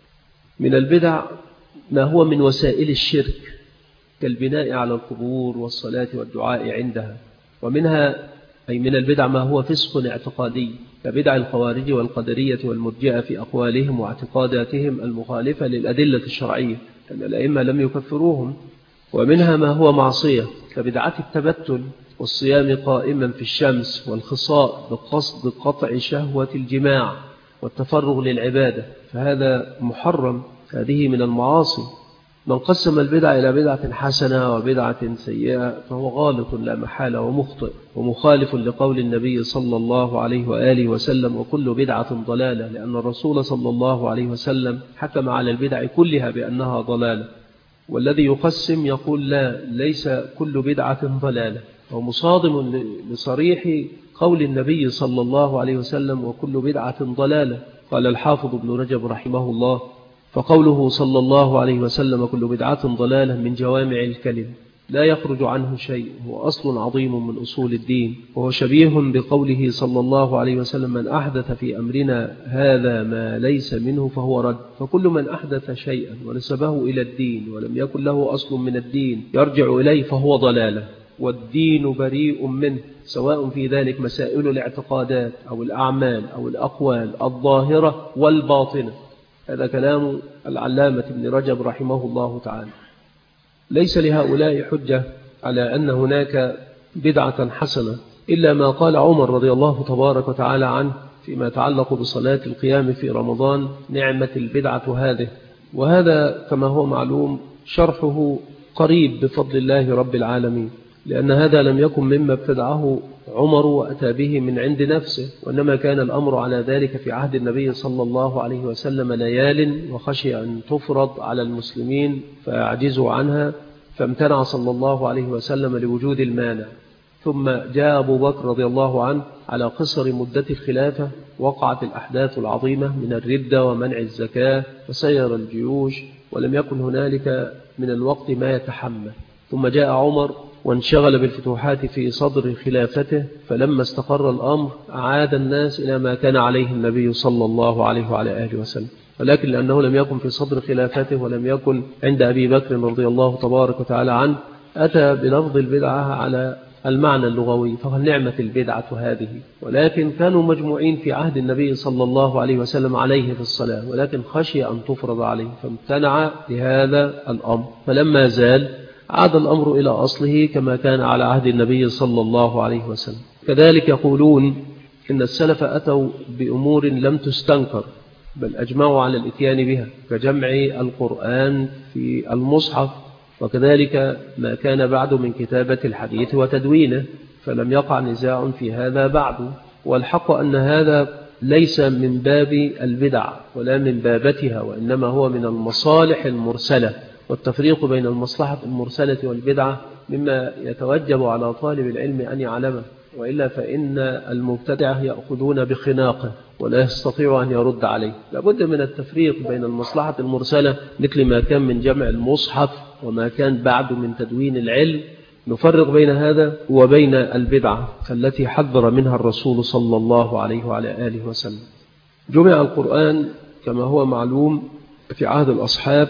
من البدع ما هو من وسائل الشرك كالبناء على القبور والصلاة والدعاء عندها. ومنها أي من البدع ما هو فسق اعتقادي كبدع الخوارج والقدرية والمرجئة في أقوالهم واعتقاداتهم المخالفة للأدلة الشرعية، لأن الأئمة لم يكفروهم. ومنها ما هو معصية كبدعة التبتل والصيام قائما في الشمس والخصاء بقصد قطع شهوة الجماع والتفرغ للعبادة، فهذا محرم. هذه من المعاصي. من قسم البدع إلى بدعة حسنة وبدعة سيئة فهو غالط لا محالة ومخطئ ومخالف لقول النبي صلى الله عليه وآله وسلم: وكل بدعة ضلالة، لأن الرسول صلى الله عليه وسلم حكم على البدع كلها بأنها ضلالة. والذي يقسم يقول لا، ليس كل بدعة ضلالة، ومصادم لصريح قول النبي صلى الله عليه وسلم وكل بدعة ضلالة. قال الحافظ ابن رجب رحمه الله: فقوله صلى الله عليه وسلم كل بدعة ضلالة من جوامع الكلم لا يخرج عنه شيء، هو أصل عظيم من أصول الدين، وهو شبيه بقوله صلى الله عليه وسلم: من أحدث في أمرنا هذا ما ليس منه فهو رد. فكل من أحدث شيئا ونسبه إلى الدين ولم يكن له أصل من الدين يرجع إليه فهو ضلالة، والدين بريء منه، سواء في ذلك مسائل الاعتقادات أو الأعمال أو الأقوال الظاهرة والباطنة. هذا كلام العلامة ابن رجب رحمه الله تعالى. ليس لهؤلاء حجة على أن هناك بدعة حسنة إلا ما قال عمر رضي الله تبارك وتعالى عنه فيما يتعلق بصلاة القيام في رمضان: نعمة البدعة هذه. وهذا كما هو معلوم شرحه قريب بفضل الله رب العالمين، لأن هذا لم يكن مما ابتدعه عمر وأتى به من عند نفسه، وإنما كان الأمر على ذلك في عهد النبي صلى الله عليه وسلم ليال، وخشي أن تفرض على المسلمين فيعجزوا عنها، فامتنع صلى الله عليه وسلم لوجود المانع. ثم جاء أبو بكر رضي الله عنه على قصر مدة الخلافة، وقعت الأحداث العظيمة من الردة ومنع الزكاة وسير الجيوش، ولم يكن هنالك من الوقت ما يتحمل. ثم جاء عمر وانشغل بالفتوحات في صدر خلافته، فلما استقر الأمر عاد الناس إلى ما كان عليه النبي صلى الله عليه وعلى آله وسلم، ولكن لأنه لم يكن في صدر خلافته ولم يكن عند أبي بكر رضي الله تبارك وتعالى عنه، أتى بلفظ البدعة على المعنى اللغوي، فهو نعمة البدعة هذه. ولكن كانوا مجموعين في عهد النبي صلى الله عليه وسلم عليه في الصلاة، ولكن خشي أن تفرض عليه فامتنع لهذا الأمر، فلما زال عاد الأمر إلى أصله كما كان على عهد النبي صلى الله عليه وسلم. كذلك يقولون إن السلف أتوا بأمور لم تستنكر، بل أجمعوا على الإتيان بها، كجمع القرآن في المصحف، وكذلك ما كان بعد من كتابة الحديث وتدوينه، فلم يقع نزاع في هذا بعد. والحق أن هذا ليس من باب البدع ولا من بابتها، وإنما هو من المصالح المرسلة، والتفريق بين المصلحة المرسلة والبدعة مما يتوجب على طالب العلم أن يعلمه، وإلا فإن المبتدعة يأخذون بخناقه ولا يستطيع أن يرد عليه. لابد من التفريق بين المصلحة المرسلة مثل ما كان من جمع المصحف وما كان بعد من تدوين العلم، نفرق بين هذا وبين البدعة التي حذر منها الرسول صلى الله عليه وعلى آله وسلم. جمع القرآن كما هو معلوم في عهد الأصحاب،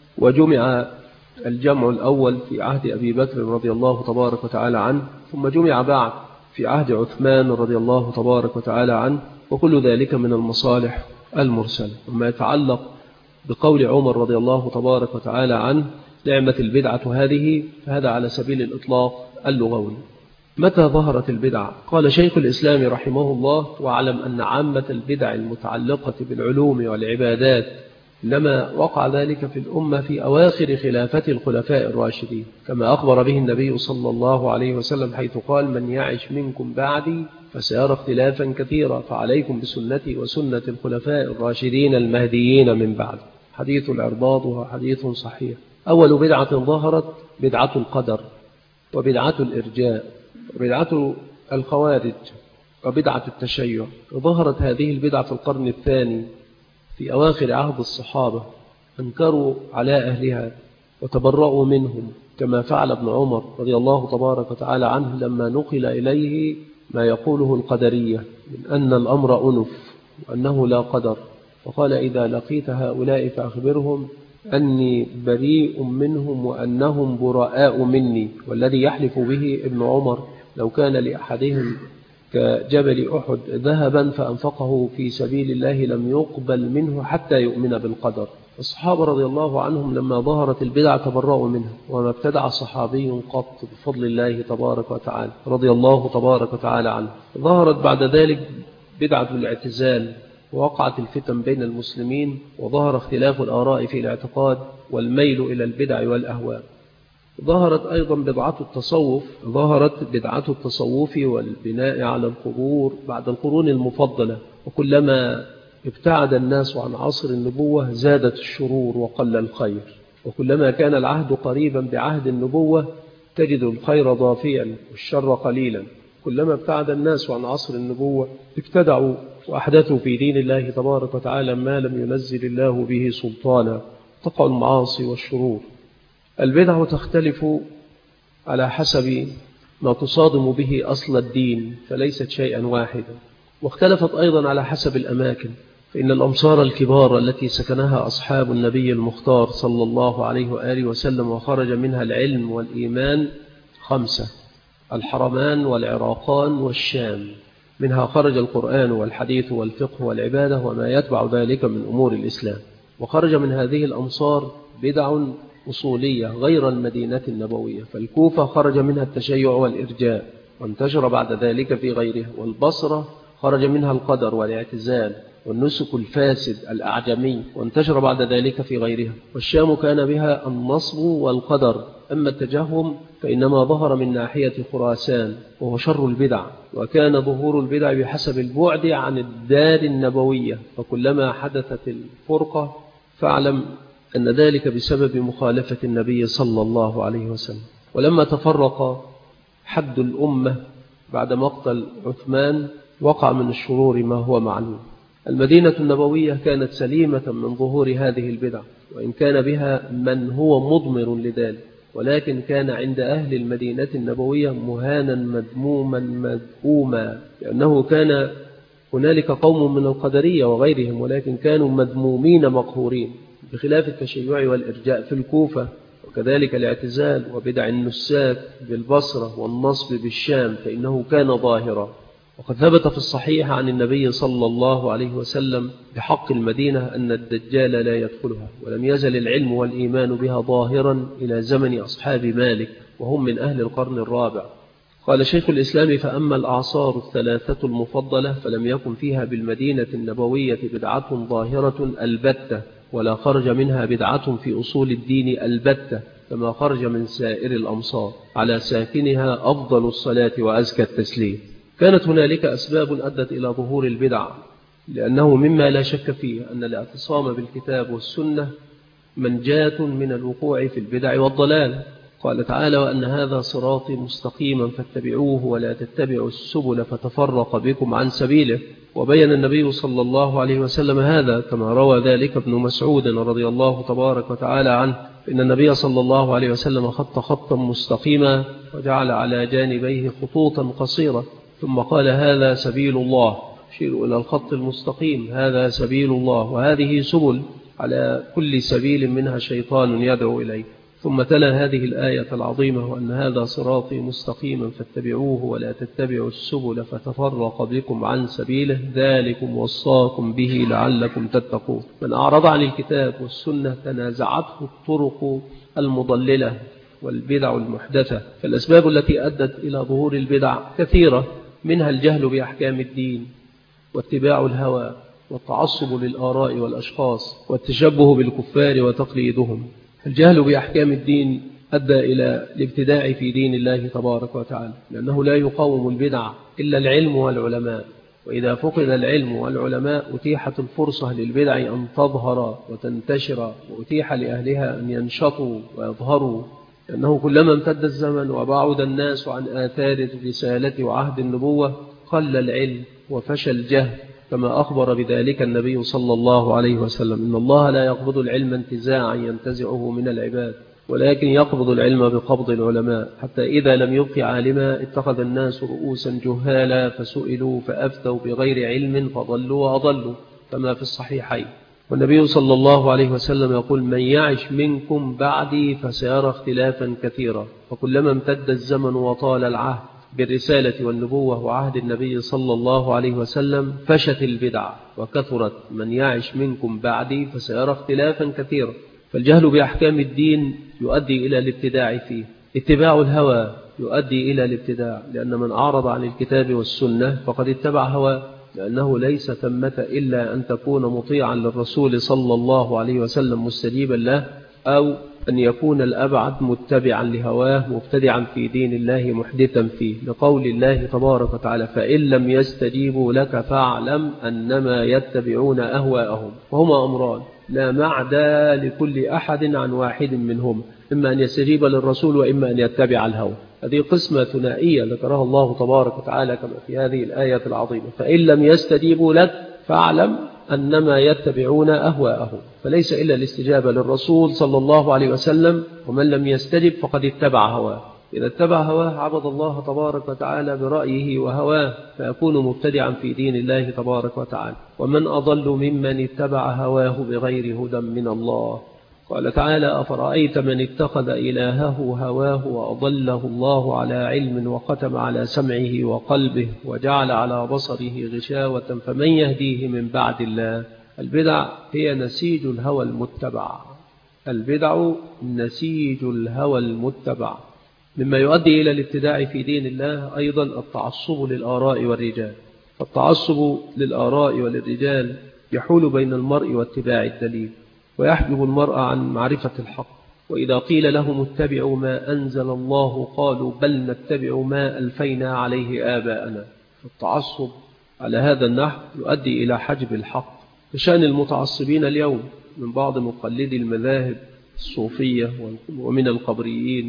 وجمع الجمع الأول في عهد أبي بكر رضي الله تبارك وتعالى عنه، ثم جمع بعد في عهد عثمان رضي الله تبارك وتعالى عنه، وكل ذلك من المصالح المرسلة. وما يتعلق بقول عمر رضي الله تبارك وتعالى عنه نعمة البدعة هذه، فهذا على سبيل الإطلاق اللغوي. متى ظهرت البدعة؟ قال شيخ الإسلام رحمه الله: واعلم أن عامة البدع المتعلقة بالعلوم والعبادات إنما وقع ذلك في الأمة في أواخر خلافة الخلفاء الراشدين، كما أخبر به النبي صلى الله عليه وسلم حيث قال: من يعش منكم بعدي فسيرى اختلافا كثيرا، فعليكم بسنتي وسنة الخلفاء الراشدين المهديين من بعد. حديث العرباض وهو حديث صحيح. أول بدعة ظهرت بدعة القدر، وبدعة الإرجاء، وبدعة الخوارج، وبدعة التشيع. ظهرت هذه البدعة في القرن الثاني في أواخر عهد الصحابة، أنكروا على أهلها وتبرؤوا منهم، كما فعل ابن عمر رضي الله تبارك وتعالى عنه لما نقل إليه ما يقوله القدرية من أن الأمر أنف وأنه لا قدر، وقال: إذا لقيت هؤلاء فأخبرهم أني بريء منهم وأنهم براء مني. والذي يحلف به ابن عمر لو كان لأحدهم كجبل أحد ذهبا فأنفقه في سبيل الله لم يقبل منه حتى يؤمن بالقدر. الصحابة رضي الله عنهم لما ظهرت البدع تبرؤوا منها، وما ابتدع صحابي قط بفضل الله تبارك وتعالى رضي الله تبارك وتعالى عنه. ظهرت بعد ذلك بدعة الاعتزال، ووقعت الفتن بين المسلمين، وظهر اختلاف الآراء في الاعتقاد والميل إلى البدع والأهواء. ظهرت أيضا بدعة التصوف والبناء على القبور بعد القرون المفضلة، وكلما ابتعد الناس عن عصر النبوة زادت الشرور وقل الخير. وكلما كان العهد قريبا بعهد النبوة تجد الخير ضافيا والشر قليلا. كلما ابتعد الناس عن عصر النبوة ابتدعوا وأحدثوا في دين الله تبارك وتعالى ما لم ينزل الله به سلطانا، تقع المعاصي والشرور. البدع تختلف على حسب ما تصادم به أصل الدين، فليست شيئا واحدا، واختلفت أيضا على حسب الأماكن. فإن الأمصار الكبار التي سكنها أصحاب النبي المختار صلى الله عليه وآله وسلم وخرج منها العلم والإيمان 5: الحرمان والعراقان والشام، منها خرج القرآن والحديث والفقه والعبادة وما يتبع ذلك من أمور الإسلام. وخرج من هذه الأمصار بدع أصولية غير المدينة النبوية، فالكوفة خرج منها التشيع والإرجاء وانتشر بعد ذلك في غيرها، والبصرة خرج منها القدر والاعتزال والنسك الفاسد الأعجمي وانتشر بعد ذلك في غيرها، والشام كان بها النصب والقدر. أما التجهم فإنما ظهر من ناحية خراسان وهو شر البدع، وكان ظهور البدع بحسب البعد عن الدار النبوية، فكلما حدثت الفرقة فاعلم أن ذلك بسبب مخالفة النبي صلى الله عليه وسلم. ولما تفرق حد الأمة بعد مقتل عثمان وقع من الشرور ما هو معلوم. المدينة النبوية كانت سليمة من ظهور هذه البدع، وإن كان بها من هو مضمر لذلك، ولكن كان عند أهل المدينة النبوية مهانا مذموما مذءوما، لأنه كان هنالك قوم من القدرية وغيرهم ولكن كانوا مذمومين مقهورين، بخلاف التشيع والإرجاء في الكوفة، وكذلك الاعتزال وبدع النساك بالبصرة والنصب بالشام فإنه كان ظاهرا. وقد ثبت في الصحيح عن النبي صلى الله عليه وسلم بحق المدينة أن الدجال لا يدخلها، ولم يزل العلم والإيمان بها ظاهرا إلى زمن أصحاب مالك وهم من أهل القرن الرابع. قال شيخ الإسلام: فأما الأعصار الثلاثة المفضلة فلم يكن فيها بالمدينة النبوية بدعة ظاهرة البتة، ولا خرج منها بدعة في أصول الدين البتة، كما خرج من سائر الأمصار، على ساكنها أفضل الصلاة وأزكى التسليم. كانت هنالك أسباب أدت إلى ظهور البدع، لأنه مما لا شك فيه أن الاعتصام بالكتاب والسنة منجاة من الوقوع في البدع والضلال. قال تعالى: وأن هذا صراطي مستقيما فاتبعوه ولا تتبعوا السبل فتفرق بكم عن سبيله. وبين النبي صلى الله عليه وسلم هذا كما روى ذلك ابن مسعود رضي الله تبارك وتعالى عنه، إن النبي صلى الله عليه وسلم خط خطا مستقيما وجعل على جانبيه خطوطا قصيرة، ثم قال: هذا سبيل الله، يشير إلى الخط المستقيم، هذا سبيل الله، وهذه سبل، على كل سبيل منها شيطان يدعو إليه. ثم تلا هذه الآية العظيمة: وأن هذا صراطي مستقيما فاتبعوه ولا تتبعوا السبل فتفرق بكم عن سبيله، ذلكم وصاكم به لعلكم تتقون. من أعرض عن الكتاب والسنة تنازعته الطرق المضللة والبدع المحدثة. فالأسباب التي أدت إلى ظهور البدع كثيرة، منها الجهل بأحكام الدين واتباع الهوى والتعصب للآراء والأشخاص والتشبه بالكفار وتقليدهم. الجهل بأحكام الدين أدى إلى الابتداع في دين الله تبارك وتعالى، لأنه لا يقاوم البدع إلا العلم والعلماء، وإذا فقد العلم والعلماء أتيحت الفرصة للبدع أن تظهر وتنتشر، وأتيح لأهلها أن ينشطوا ويظهروا، لأنه كلما امتد الزمن وبعد الناس عن آثار الرسالة وعهد النبوة قل العلم وفشى الجهل، كما أخبر بذلك النبي صلى الله عليه وسلم: إن الله لا يقبض العلم انتزاعا ينتزعه من العباد، ولكن يقبض العلم بقبض العلماء، حتى إذا لم يبق عالما اتخذ الناس رؤوسا جهالا فسئلوا فأفتوا بغير علم فضلوا وأضلوا، كما في الصحيحين. والنبي صلى الله عليه وسلم يقول: من يعش منكم بعدي فسيرى اختلافا كثيرا. فكلما امتد الزمن وطال العهد بالرسالة والنبوة وعهد النبي صلى الله عليه وسلم فشت البدع وكثرت. من يعش منكم بعدي فسيرى اختلافا كثيرا. فالجهل بأحكام الدين يؤدي إلى الابتداع فيه، اتباع الهوى يؤدي إلى الابتداع، لأن من أعرض عن الكتاب والسنة فقد اتبع هوى، لأنه ليس ثمة إلا أن تكون مطيعا للرسول صلى الله عليه وسلم مستجيبا له، أو أن يكون الأبعد متبعا لهواه مبتدعا في دين الله محدثا فيه، لقول الله تبارك وتعالى: فإن لم يستجيبوا لك فاعلم أنما يتبعون أهواءهم. وهما أمران: لا معدى لكل أحد عن واحد منهم، إما أن يستجيب للرسول وإما أن يتبع الهوى. هذه قسمة ثنائية ذكرها الله تبارك وتعالى كما في هذه الآية العظيمة. فإن لم يستجيبوا لك فاعلم أنما يتبعون أهواءهم، فليس إلا الاستجابة للرسول صلى الله عليه وسلم، ومن لم يستجب فقد اتبع هواه. إذا اتبع هواه عبد الله تبارك وتعالى برأيه وهواه، فيكون مبتدعا في دين الله تبارك وتعالى. ومن أضل ممن اتبع هواه بغير هدى من الله. قال تعالى: أفرأيت من اتخذ إلهه هواه وأضله الله على علم وختم على سمعه وقلبه وجعل على بصره غشاوة فمن يهديه من بعد الله. البدع هي نسيج الهوى المتبع. البدع نسيج الهوى المتبع. مما يؤدي إلى الابتداع في دين الله أيضا التعصب للآراء والرجال. التعصب للآراء وللرجال يحول بين المرء واتباع الدليل، ويحجب المرء عن معرفة الحق. وإذا قيل لهم اتبعوا ما أنزل الله قالوا بل نتبع ما ألفينا عليه آباءنا. التعصب على هذا النحو يؤدي إلى حجب الحق، كشأن المتعصبين اليوم من بعض مقلدي المذاهب الصوفية ومن القبريين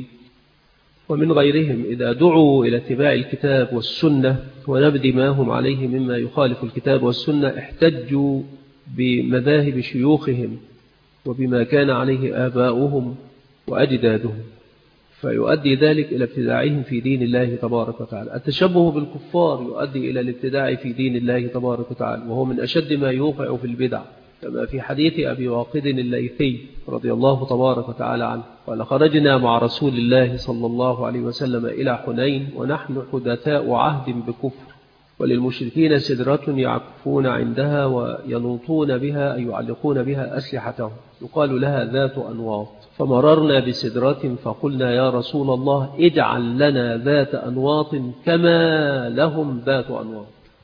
ومن غيرهم. إذا دعوا إلى اتباع الكتاب والسنة ونبذ ما هم عليه مما يخالف الكتاب والسنة احتجوا بمذاهب شيوخهم وبما كان عليه آباؤهم وأجدادهم، فيؤدي ذلك إلى ابتداعهم في دين الله تبارك وتعالى. التشبه بالكفار يؤدي إلى الابتداع في دين الله تبارك وتعالى، وهو من أشد ما يوقع في البدع، كما في حديث أبي واقد الليثي رضي الله تبارك وتعالى عنه قال: خرجنا مع رسول الله صلى الله عليه وسلم إلى حنين ونحن حدثاء عهد بكفر، وللمشركين سدرة يعكفون عندها وينوطون بها أي يعلقون بها أسلحتهم يقال لها ذات أنواط. فمررنا بسدرة فقلنا: يا رسول الله اجعل لنا ذات أنواط كما لهم ذات أنواط.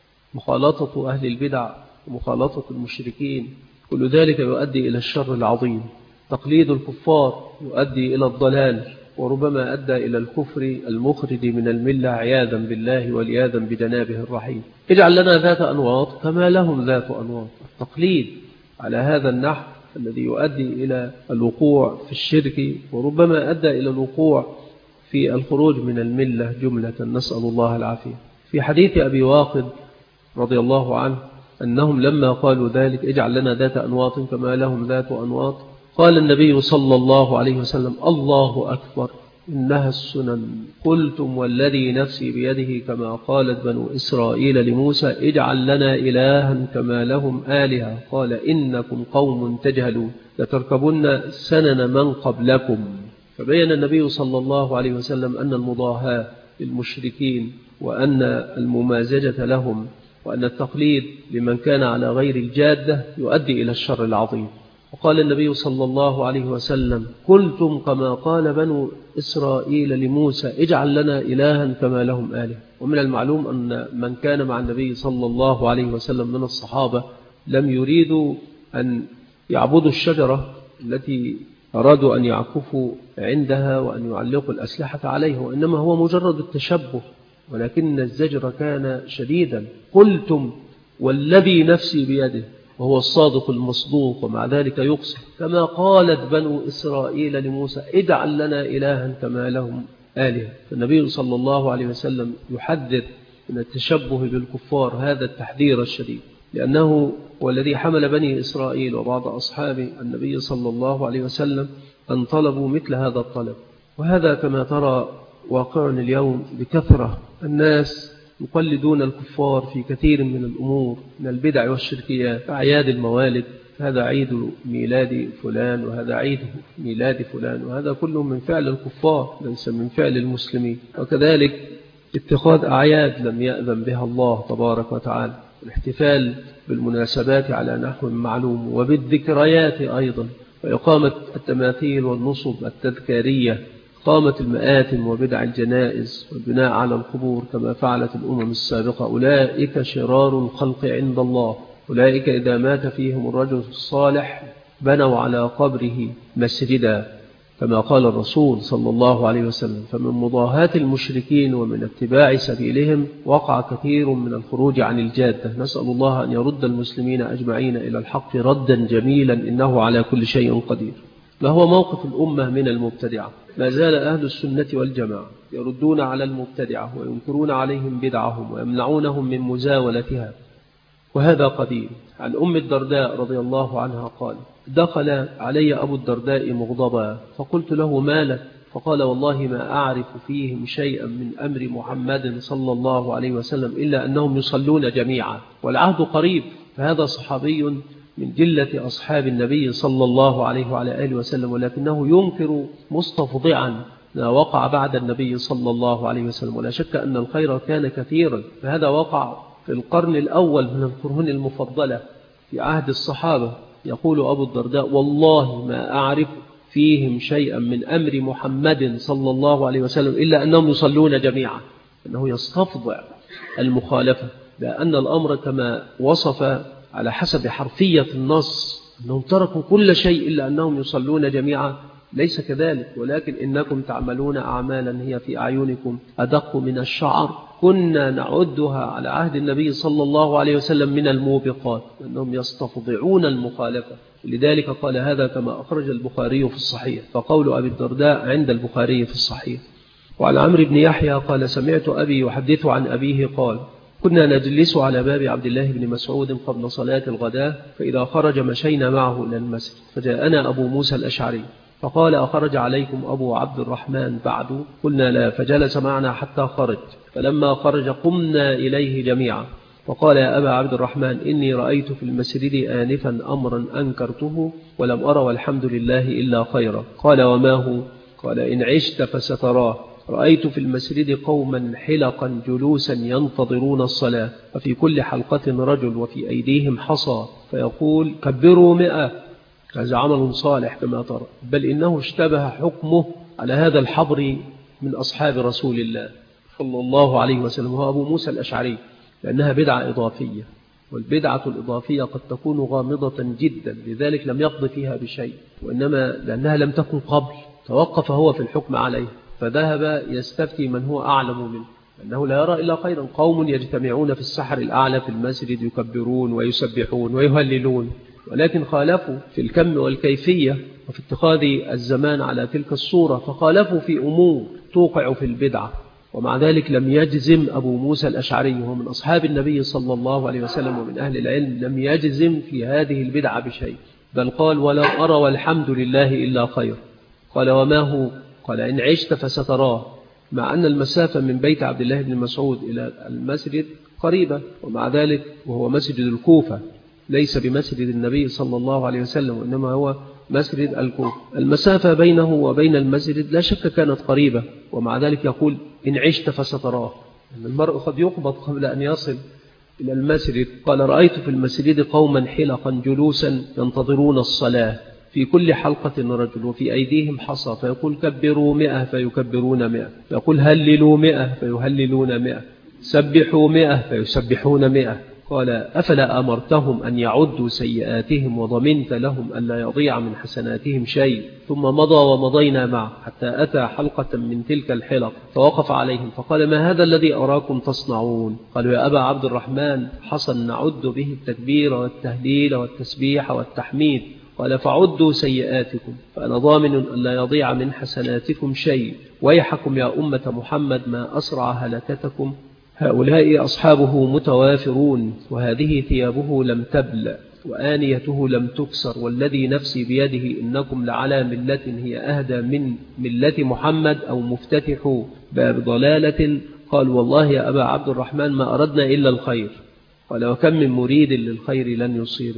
مخالطة أهل البدع ومخالطة المشركين كل ذلك يؤدي إلى الشر العظيم. تقليد الكفار يؤدي إلى الضلال، وربما أدى إلى الكفر المخرج من الملة عياذا بالله والعياذا بجنابه الرحيم. اجعل لنا ذات أنواط كما لهم ذات أنواط. التقليد على هذا النحو الذي يؤدي إلى الوقوع في الشرك، وربما أدى إلى الوقوع في الخروج من الملة جملة، نسأل الله العافية. في حديث أبي واقد رضي الله عنه أنهم لما قالوا ذلك اجعل لنا ذات أنواط كما لهم ذات أنواط، قال النبي صلى الله عليه وسلم: الله أكبر إنها السنن. قلتم والذي نفسي بيده كما قالت بنو إسرائيل لموسى اجعل لنا إلها كما لهم آلهة، قال إنكم قوم تجهلون لتركبن سنن من قبلكم. فبين النبي صلى الله عليه وسلم أن المضاهاة للمشركين وأن الممازجة لهم وأن التقليد لمن كان على غير الجادة يؤدي إلى الشر العظيم. وقال النبي صلى الله عليه وسلم: قلتم كما قال بنو إسرائيل لموسى اجعل لنا إلها كما لهم آلهة. ومن المعلوم أن من كان مع النبي صلى الله عليه وسلم من الصحابة لم يريدوا أن يعبدوا الشجرة التي أرادوا أن يعكفوا عندها وأن يعلقوا الأسلحة عليها، وإنما هو مجرد التشبه، ولكن الزجر كان شديدا. قلتم والذي نفسي بيده، وهو الصادق المصدوق، ومع ذلك يقسم كما قالت بنو إسرائيل لموسى اجعل لنا إلها كما لهم آلهة. فالنبي صلى الله عليه وسلم يحذر من التشبه بالكفار هذا التحذير الشديد، لأنه والذي حمل بني إسرائيل وبعض أصحاب النبي صلى الله عليه وسلم أن طلبوا مثل هذا الطلب. وهذا كما ترى واقعنا اليوم بكثرة. الناس يقلدون الكفار في كثير من الأمور من البدع والشركيات، أعياد الموالد، هذا عيد ميلاد فلان وهذا عيد ميلاد فلان، وهذا كله من فعل الكفار ليس من فعل المسلمين. وكذلك اتخاذ أعياد لم يأذن بها الله تبارك وتعالى، الاحتفال بالمناسبات على نحو معلوم، وبالذكريات أيضا، وإقامة التماثيل والنصب التذكارية، قامت المآتم وبدع الجنائز والبناء على القبور كما فعلت الأمم السابقة. أولئك شرار الخلق عند الله، أولئك إذا مات فيهم الرجل الصالح بنوا على قبره مسجدا، كما قال الرسول صلى الله عليه وسلم. فمن مضاهاة المشركين ومن اتباع سبيلهم وقع كثير من الخروج عن الجادة. نسأل الله أن يرد المسلمين أجمعين إلى الحق ردا جميلا إنه على كل شيء قدير. ما هو موقف الأمة من المبتدعة؟ ما زال أهل السنة والجماعة يردون على المبتدعة وينكرون عليهم بدعهم ويمنعونهم من مزاولتها، وهذا قديم. عن أم الدرداء رضي الله عنها قال: دخل علي أبو الدرداء مغضبا فقلت له: ما لك؟ فقال: والله ما أعرف فيهم شيئا من أمر محمد صلى الله عليه وسلم إلا أنهم يصلون جميعا والعهد قريب. فهذا صحابي من جلة أصحاب النبي صلى الله عليه وعلى آله وسلم، ولكنه ينكر مستفضعا ما وقع بعد النبي صلى الله عليه وسلم. ولا شك أن الخير كان كثيرا، فهذا وقع في القرن الأول من القرون المفضلة في عهد الصحابة. يقول أبو الدرداء: والله ما أعرف فيهم شيئا من أمر محمد صلى الله عليه وسلم إلا أنهم يصلون جميعا. أنه يستفضع المخالفة، لأن الأمر كما وصف على حسب حرفية النص أنهم تركوا كل شيء إلا أنهم يصلون جميعا، ليس كذلك، ولكن إنكم تعملون أعمالا هي في أعينكم أدق من الشعر كنا نعدها على عهد النبي صلى الله عليه وسلم من الموبقات، أنهم يستفضعون المخالفة. لذلك قال هذا كما أخرج البخاري في الصحيح، فقول أبي الدرداء عند البخاري في الصحيح. وعن عمرو بن يحيى قال: سمعت أبي يحدث عن أبيه قال: كنا نجلس على باب عبد الله بن مسعود قبل صلاة الغداء، فإذا خرج مشينا معه إلى المسجد، فجاءنا أبو موسى الأشعري فقال: أخرج عليكم أبو عبد الرحمن بعد؟ قلنا لا، فجلس معنا حتى خرج، فلما خرج قمنا إليه جميعا، فقال: يا أبا عبد الرحمن، إني رأيت في المسجد آنفا أمرا أنكرته ولم أرى والحمد لله إلا خيرا. قال: وما هو؟ قال: إن عشت فستراه. رأيت في المسجد قوما حلقا جلوسا ينتظرون الصلاة، وفي كل حلقة رجل وفي أيديهم حصى، فيقول: كبروا 100. هذا عمل صالح كما ترى، بل إنه اشتبه حكمه على هذا الحبر من أصحاب رسول الله صلى الله عليه وسلم، هو أبو موسى الأشعري، لأنها بدعة إضافية، والبدعة الإضافية قد تكون غامضة جدا، لذلك لم يقض فيها بشيء، وإنما لأنها لم تكن قبل توقف هو في الحكم عليه، فذهب يستفتي من هو أعلم منه، أنه لا يرى إلا خيرا. قوم يجتمعون في السحر الأعلى في المسجد يكبرون ويسبحون ويهللون، ولكن خالفوا في الكم والكيفية وفي اتخاذ الزمان على تلك الصورة، فخالفوا في أمور توقع في البدعة. ومع ذلك لم يجزم أبو موسى الأشعري، وهو من أصحاب النبي صلى الله عليه وسلم ومن أهل العلم، لم يجزم في هذه البدعة بشيء، بل قال: ولا أرى والحمد لله إلا خير. قال: وما هو؟ قال: إن عشت فستراه. مع أن المسافة من بيت عبد الله بن مسعود إلى المسجد قريبة، ومع ذلك وهو مسجد الكوفة ليس بمسجد النبي صلى الله عليه وسلم، وإنما هو مسجد الكوفة. المسافة بينه وبين المسجد لا شك كانت قريبة، ومع ذلك يقول: إن عشت فستراه. المرء قد يقبض قبل أن يصل إلى المسجد. قال: رأيت في المسجد قوما حلقا جلوسا ينتظرون الصلاة، في كل حلقة رجل وفي أيديهم حصى، فيقول: كبروا 100 فيكبرون 100، فيقول: هللوا 100 فيهللون 100، سبحوا 100 فيسبحون 100. قال: أفلا أمرتهم أن يعدوا سيئاتهم وضمنت لهم أن لا يضيع من حسناتهم شيء؟ ثم مضى ومضينا معه حتى أتى حلقة من تلك الحلق، فوقف عليهم فقال: ما هذا الذي أراكم تصنعون؟ قالوا: يا أبا عبد الرحمن، حصى نعد به التكبير والتهليل والتسبيح والتحميد. قال: فعدوا سيئاتكم فأنا ضامن أن لا يضيع من حسناتكم شيء، ويحكم يا أمة محمد ما أسرع هلكتكم. هؤلاء أصحابه متوافرون، وهذه ثيابه لم تبل وآنيته لم تكسر، والذي نفسي بيده إنكم لعلى ملة هي أهدى من ملة محمد أو مفتتح باب ضلالة. قال: والله يا أبا عبد الرحمن ما أردنا إلا الخير. قال: وكم من مريد للخير لن يصيبه.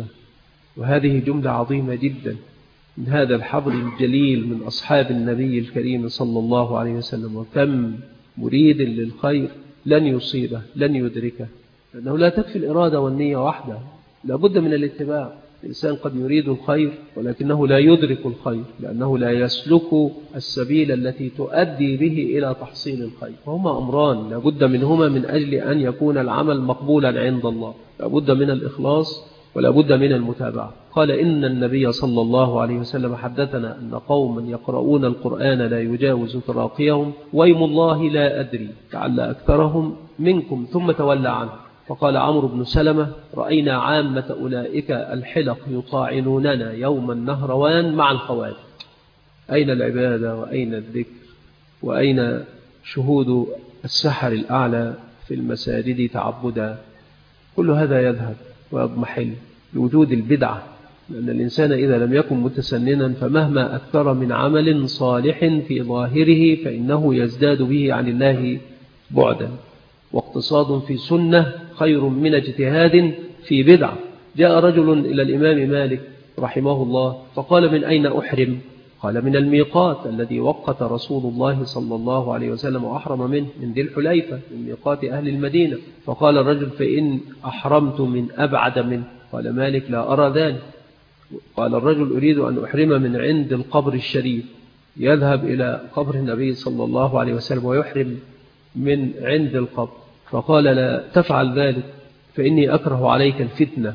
وهذه جملة عظيمة جدا من هذا الحبر الجليل من أصحاب النبي الكريم صلى الله عليه وسلم. وكم مريد للخير لن يصيبه، لن يدركه، لأنه لا تكفي الإرادة والنية وحدها، لابد من الاتباع. الإنسان قد يريد الخير ولكنه لا يدرك الخير، لأنه لا يسلك السبيل التي تؤدي به إلى تحصيل الخير. وهما أمران لابد منهما من أجل أن يكون العمل مقبولا عند الله، لابد من الإخلاص ولا بد من المتابعة. قال إن النبي صلى الله عليه وسلم حدثنا أن قوما يقرؤون القرآن لا يجاوز تراقيهم ويم الله لا أدري لعل أكثرهم منكم، ثم تولى عنه. فقال عمرو بن سلمة رأينا عامة أولئك الحلق يطاعنوننا يوم النهروان مع الخوارج. أين العبادة وأين الذكر وأين شهود السحر الأعلى في المساجد تعبدا؟ كل هذا يذهب ويضمحل لوجود البدعة، لأن الإنسان إذا لم يكن متسننا فمهما أكثر من عمل صالح في ظاهره فإنه يزداد به عن الله بعدا. واقتصاد في سنة خير من اجتهاد في بدعة. جاء رجل إلى الإمام مالك رحمه الله فقال من أين أحرم؟ قال من الميقات الذي وقت رسول الله صلى الله عليه وسلم وأحرم منه من ذي الحليفة من ميقات أهل المدينة. فقال الرجل فإن أحرمت من أبعد منه؟ قال مالك لا أرى ذلك. قال الرجل أريد أن أحرم من عند القبر الشريف، يذهب إلى قبر النبي صلى الله عليه وسلم ويحرم من عند القبر. فقال لا تفعل ذلك فإني أكره عليك الفتنة.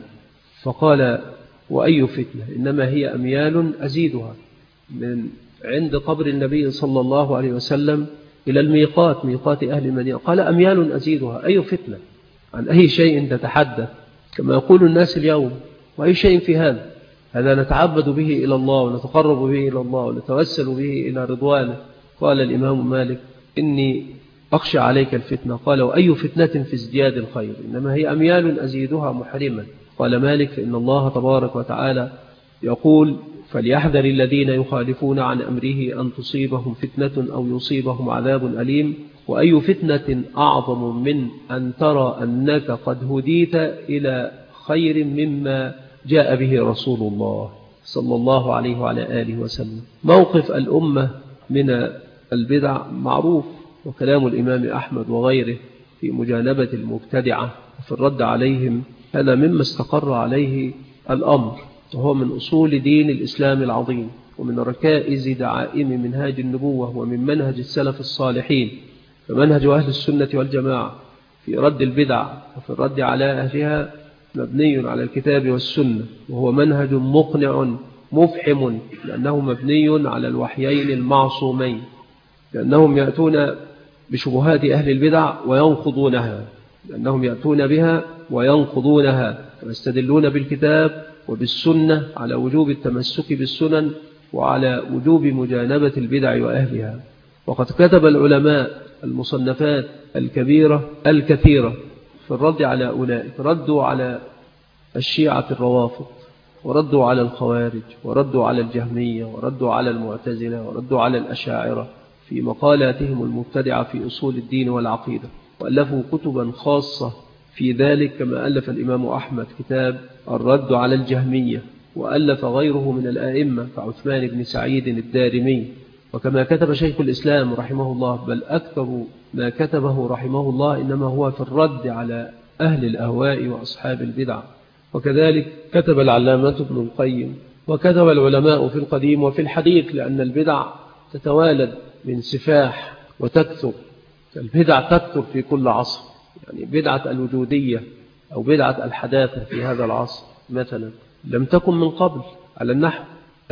فقال وأي فتنة؟ إنما هي أميال أزيدها من عند قبر النبي صلى الله عليه وسلم إلى الميقات ميقات أهل المدينة. قال أميال أزيدها، أي فتنة؟ عن أي شيء تتحدث كما يقول الناس اليوم؟ وأي شيء في هذا نتعبد به إلى الله ونتقرب به إلى الله ونتوسل به إلى رضوانه. قال الإمام مالك إني أخشى عليك الفتنة. قال وأي فتنة في ازدياد الخير؟ إنما هي أميال أزيدها محرما. قال مالك فإن الله تبارك وتعالى يقول فليحذر الذين يخالفون عن أمره أن تصيبهم فتنة أو يصيبهم عذاب أليم. وأي فتنة أعظم من أن ترى أنك قد هديت إلى خير مما جاء به رسول الله صلى الله عليه وعلى آله وسلم. موقف الأمة من البدع معروف، وكلام الإمام أحمد وغيره في مجانبة المبتدعة وفي الرد عليهم هذا مما استقر عليه الأمر، وهو من أصول دين الإسلام العظيم ومن ركائز دعائم منهاج النبوة ومن منهج السلف الصالحين. فمنهج أهل السنة والجماعة في رد البدع وفي الرد على أهلها مبني على الكتاب والسنة، وهو منهج مقنع مفحم لأنه مبني على الوحيين المعصومين، لأنهم يأتون بشبهات أهل البدع وينقضونها، لأنهم يأتون بها وينقضونها ويستدلون بالكتاب وبالسنة على وجوب التمسك بالسنن وعلى وجوب مجانبة البدع وأهلها. وقد كتب العلماء المصنفات الكبيرة الكثيرة في الرد على أولئك. ردوا على الشيعة الروافض، وردوا على الخوارج، وردوا على الجهمية، وردوا على المعتزلة، وردوا على الأشاعرة في مقالاتهم المبتدعة في أصول الدين والعقيدة، وألفوا كتبا خاصة في ذلك، كما ألف الإمام أحمد كتاب الرد على الجهمية، وألف غيره من الآئمة كعثمان بن سعيد الدارمي، وكما كتب شيخ الإسلام رحمه الله، بل أكثر ما كتبه رحمه الله إنما هو في الرد على أهل الأهواء وأصحاب البدع. وكذلك كتب العلامة ابن القيم، وكتب العلماء في القديم وفي الحديث، لأن البدع تتوالد من سفاح وتكثر. البدع تكثر في كل عصر، يعني بدعة الوجودية أو بدعة الحداثة في هذا العصر مثلا لم تكن من قبل على النحو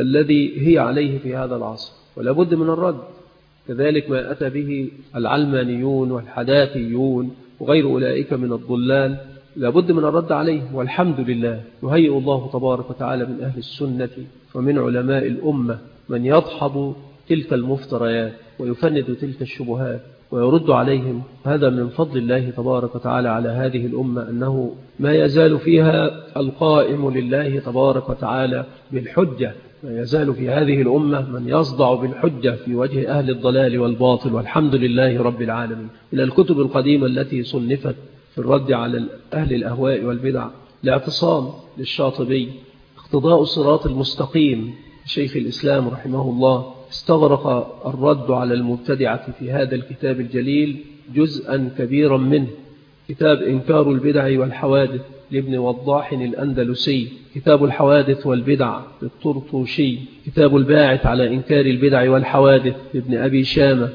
الذي هي عليه في هذا العصر، ولا بد من الرد. كذلك ما أتى به العلمانيون والحداثيون وغير أولئك من الضلال لا بد من الرد عليه. والحمد لله يهيئ الله تبارك وتعالى من أهل السنة ومن علماء الأمة من يضحض تلك المفتريات ويفند تلك الشبهات ويرد عليهم. هذا من فضل الله تبارك وتعالى على هذه الأمة، أنه ما يزال فيها القائم لله تبارك وتعالى بالحجة، ما يزال في هذه الأمة من يصدع بالحجة في وجه أهل الضلال والباطل، والحمد لله رب العالمين. إلى الكتب القديمة التي صنفت في الرد على أهل الأهواء والبدع: الاعتصام للشاطبي، اقتضاء الصراط المستقيم شيخ الإسلام رحمه الله، استغرق الرد على المبتدعة في هذا الكتاب الجليل جزءا كبيرا منه. كتاب إنكار البدع والحوادث لابن وضاح الأندلسي، كتاب الحوادث والبدع للطرطوشي، كتاب الباعث على إنكار البدع والحوادث لابن أبي شامة.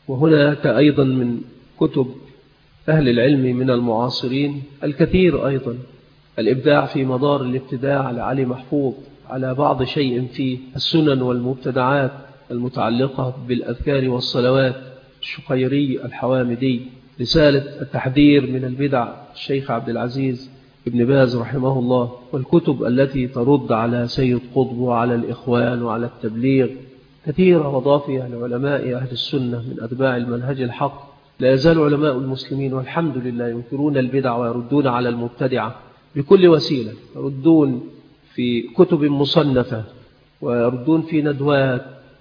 وهناك أيضا من كتب أهل العلم من المعاصرين الكثير أيضا الإبداع في مدار الابتداع لعلي محفوظ على بعض شيء في السنن والمبتدعات المتعلقة بالأذكار والصلوات، الشقيري الحوامدي، رسالة التحذير من البدع الشيخ عبد العزيز ابن باز رحمه الله، والكتب التي ترد على سيد قطب وعلى الإخوان وعلى التبليغ كثيرة وضافية لعلماء أهل السنة من أتباع المنهج الحق. لا يزال علماء المسلمين والحمد لله ينكرون البدع ويردون على المبتدعة بكل وسيلة، يردون في كتب مصنفة، ويردون في ندوات،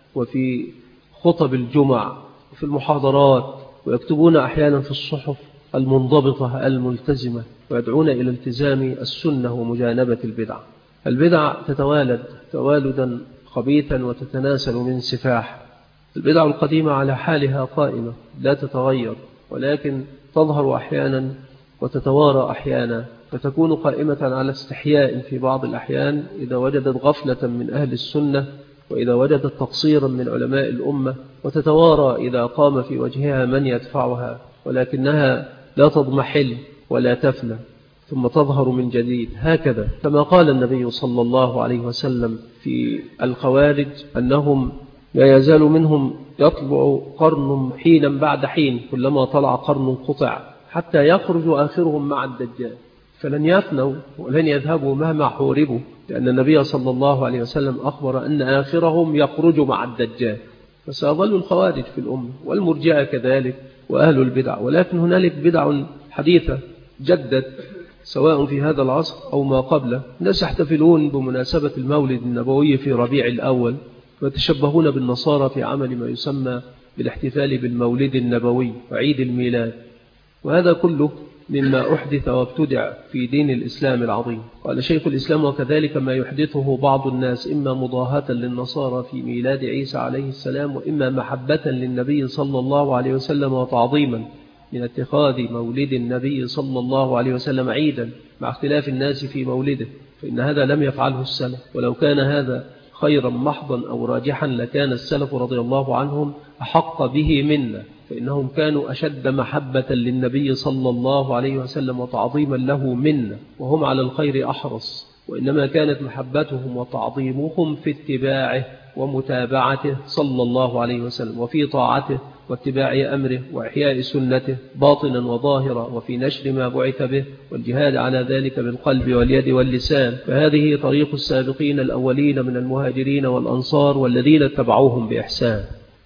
وفي خطب الجمع، وفي المحاضرات، ويكتبون أحيانا في الصحف المنضبطة الملتزمة، ويدعون إلى التزام السنة ومجانبة البدع. البدع تتوالد توالدا خبيثا وتتناسل من سفاح. البدع القديمة على حالها قائمة لا تتغير، ولكن تظهر أحيانا وتتوارى أحيانا، فتكون قائمة على استحياء في بعض الأحيان إذا وجدت غفلة من أهل السنة، وإذا وجدت تقصيرا من علماء الأمة، وتتوارى إذا قام في وجهها من يدفعها، ولكنها لا تضمحل ولا تفنى، ثم تظهر من جديد. هكذا كما قال النبي صلى الله عليه وسلم في الخوارج أنهم لا يزال منهم يطلع قرن حينا بعد حين، كلما طلع قرن قطع حتى يخرج آخرهم مع الدجال، فلن يفنوا ولن يذهبوا مهما حوربوا، لأن النبي صلى الله عليه وسلم أخبر أن آخرهم يخرج مع الدجال. فسيظل الخوارج في الأمة والمرجئة كذلك وأهل البدع، ولكن هنالك بدع حديثة جدت سواء في هذا العصر أو ما قبله. الناس يحتفلون بمناسبة المولد النبوي في ربيع الأول، ويتشبهون بالنصارى في عمل ما يسمى بالاحتفال بالمولد النبوي وعيد الميلاد، وهذا كله مما أحدث وابتدع في دين الإسلام العظيم. قال شيخ الإسلام: وكذلك ما يحدثه بعض الناس إما مضاهاة للنصارى في ميلاد عيسى عليه السلام، وإما محبة للنبي صلى الله عليه وسلم وتعظيما من اتخاذ مولد النبي صلى الله عليه وسلم عيدا مع اختلاف الناس في مولده، فإن هذا لم يفعله السلف، ولو كان هذا خيرا محضا أو راجحا لكان السلف رضي الله عنهم أحق به منا، فإنهم كانوا أشد محبة للنبي صلى الله عليه وسلم وتعظيما له منا، وهم على الخير أحرص، وإنما كانت محبتهم وتعظيمهم في اتباعه ومتابعته صلى الله عليه وسلم، وفي طاعته واتباع أمره وإحياء سنته باطنا وظاهرا، وفي نشر ما بعث به والجهاد على ذلك بالقلب واليد واللسان. فهذه طريق السابقين الأولين من المهاجرين والأنصار والذين اتبعوهم بإحسان.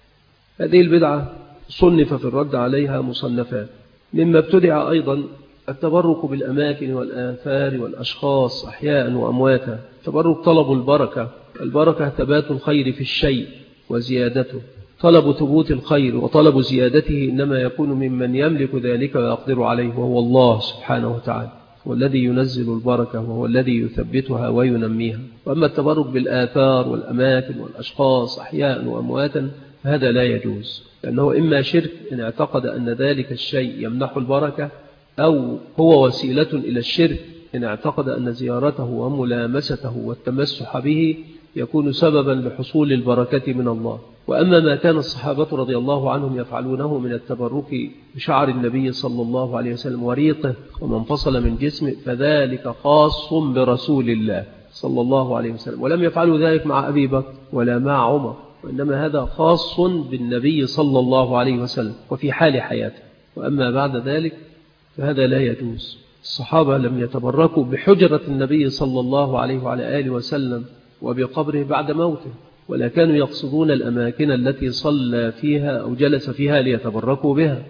هذه البدعة صنف في الرد عليها مصنفات. مما ابتدع أيضا التبرك بالأماكن والآثار والأشخاص أحياء وأمواتا. تبرك طلب البركة، البركة ثبات الخير في الشيء وزيادته، طلب ثبوت الخير وطلب زيادته إنما يكون ممن يملك ذلك ويقدر عليه، وهو الله سبحانه وتعالى، هو الذي ينزل البركة وهو الذي يثبتها وينميها. وأما التبرك بالآثار والأماكن والأشخاص أحياء وأمواتا فهذا لا يجوز، لأنه إما شرك إن اعتقد أن ذلك الشيء يمنح البركة، أو هو وسيلة إلى الشرك إن اعتقد أن زيارته وملامسته والتمسح به يكون سببا لحصول البركة من الله. وأما ما كان الصحابة رضي الله عنهم يفعلونه من التبرك بشعر النبي صلى الله عليه وسلم وريقه وما انفصل من جسمه فذلك خاص برسول الله صلى الله عليه وسلم، ولم يفعلوا ذلك مع أبي بكر ولا مع عمر، وإنما هذا خاص بالنبي صلى الله عليه وسلم وفي حال حياته. وأما بعد ذلك فهذا لا يجوز. الصحابة لم يتبركوا بحجرة النبي صلى الله عليه وعلى آله وسلم وبقبره بعد موته، ولا كانوا يقصدون الأماكن التي صلى فيها أو جلس فيها ليتبركوا بها.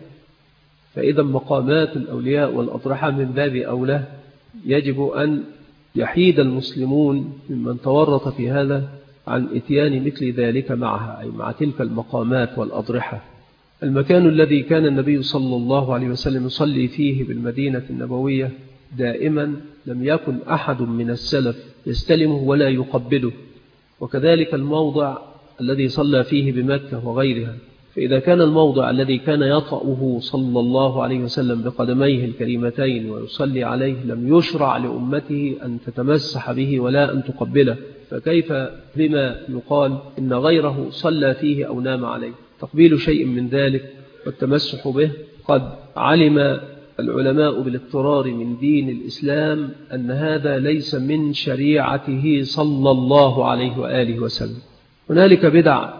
فإذا مقامات الأولياء والأضرحة من باب أولى يجب أن يحيد المسلمون ممن تورط في هذا عن إتيان مثل ذلك معها، أي مع تلك المقامات والأضرحة. المكان الذي كان النبي صلى الله عليه وسلم يصلي فيه بالمدينة النبوية دائما لم يكن أحد من السلف يستلمه ولا يقبله، وكذلك الموضع الذي صلى فيه بمكة وغيرها. فإذا كان الموضع الذي كان يطأه صلى الله عليه وسلم بقدميه الكريمتين ويصلي عليه لم يشرع لأمته أن تتمسح به ولا أن تقبله، فكيف بما يقال إن غيره صلى فيه أو نام عليه؟ تقبيل شيء من ذلك والتمسح به قد علم العلماء بالاضطرار من دين الإسلام أن هذا ليس من شريعته صلى الله عليه وآله وسلم. هنالك بدع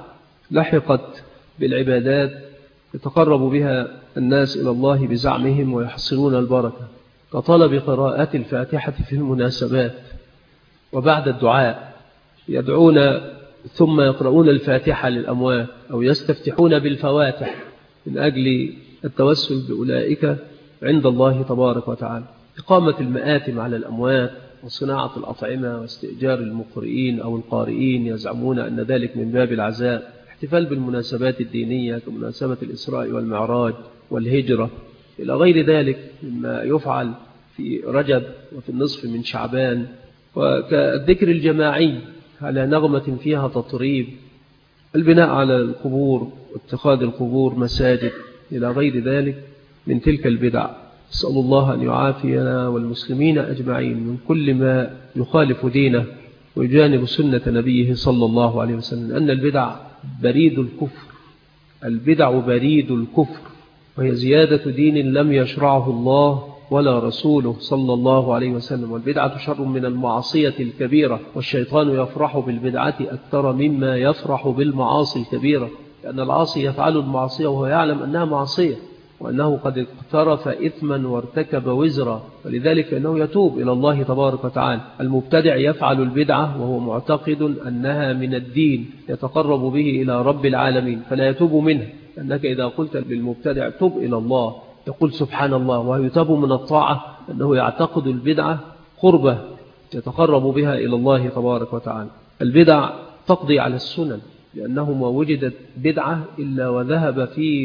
لحقت بالعبادات يتقرب بها الناس إلى الله بزعمهم ويحصلون البركة، كطلب قراءة الفاتحة في المناسبات وبعد الدعاء يدعون ثم يقرؤون الفاتحة للأموات أو يستفتحون بالفواتح من أجل التوسل بأولئك عند الله تبارك وتعالى. إقامة المآتم على الأموات وصناعة الأطعمة واستئجار المقرئين أو القارئين يزعمون أن ذلك من باب العزاء. احتفال بالمناسبات الدينية كمناسبة الإسراء والمعراج والهجرة إلى غير ذلك مما يفعل في رجب وفي النصف من شعبان، وكالذكر الجماعي على نغمة فيها تطريب، البناء على القبور واتخاذ القبور مساجد إلى غير ذلك من تلك البدع. أسأل الله أن يعافينا والمسلمين أجمعين من كل ما يخالف دينه ويجانب سنة نبيه صلى الله عليه وسلم، أن البدع بريد الكفر، البدع بريد الكفر، وهي زيادة دين لم يشرعه الله ولا رسوله صلى الله عليه وسلم. والبدعة شر من المعصية الكبيرة، والشيطان يفرح بالبدعة أكثر مما يفرح بالمعاصي الكبيرة، لأن العاصي يفعل المعصية وهو يعلم أنها معصية وأنه قد اقترف إثما وارتكب وزرا، ولذلك أنه يتوب إلى الله تبارك وتعالى. المبتدع يفعل البدعة وهو معتقد أنها من الدين يتقرب به إلى رب العالمين فلا يتوب منها، أنك إذا قلت للمبتدع تب إلى الله يقول سبحان الله ويتوب من الطاعة، أنه يعتقد البدعة قربة يتقرب بها إلى الله تبارك وتعالى. البدع تقضي على السنن، لأنه ما وجدت بدعة إلا وذهب في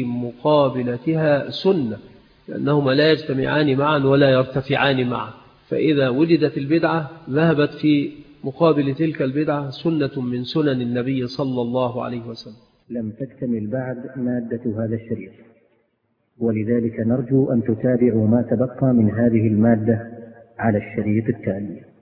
مقابلتها سنة، لأنهما لا يجتمعان معا ولا يرتفعان معا، فإذا وجدت البدعة ذهبت في مقابل تلك البدعة سنة من سنن النبي صلى الله عليه وسلم. لم تكتمل بعد مادة هذا الشريط، ولذلك نرجو أن تتابعوا ما تبقى من هذه المادة على الشريط التالي.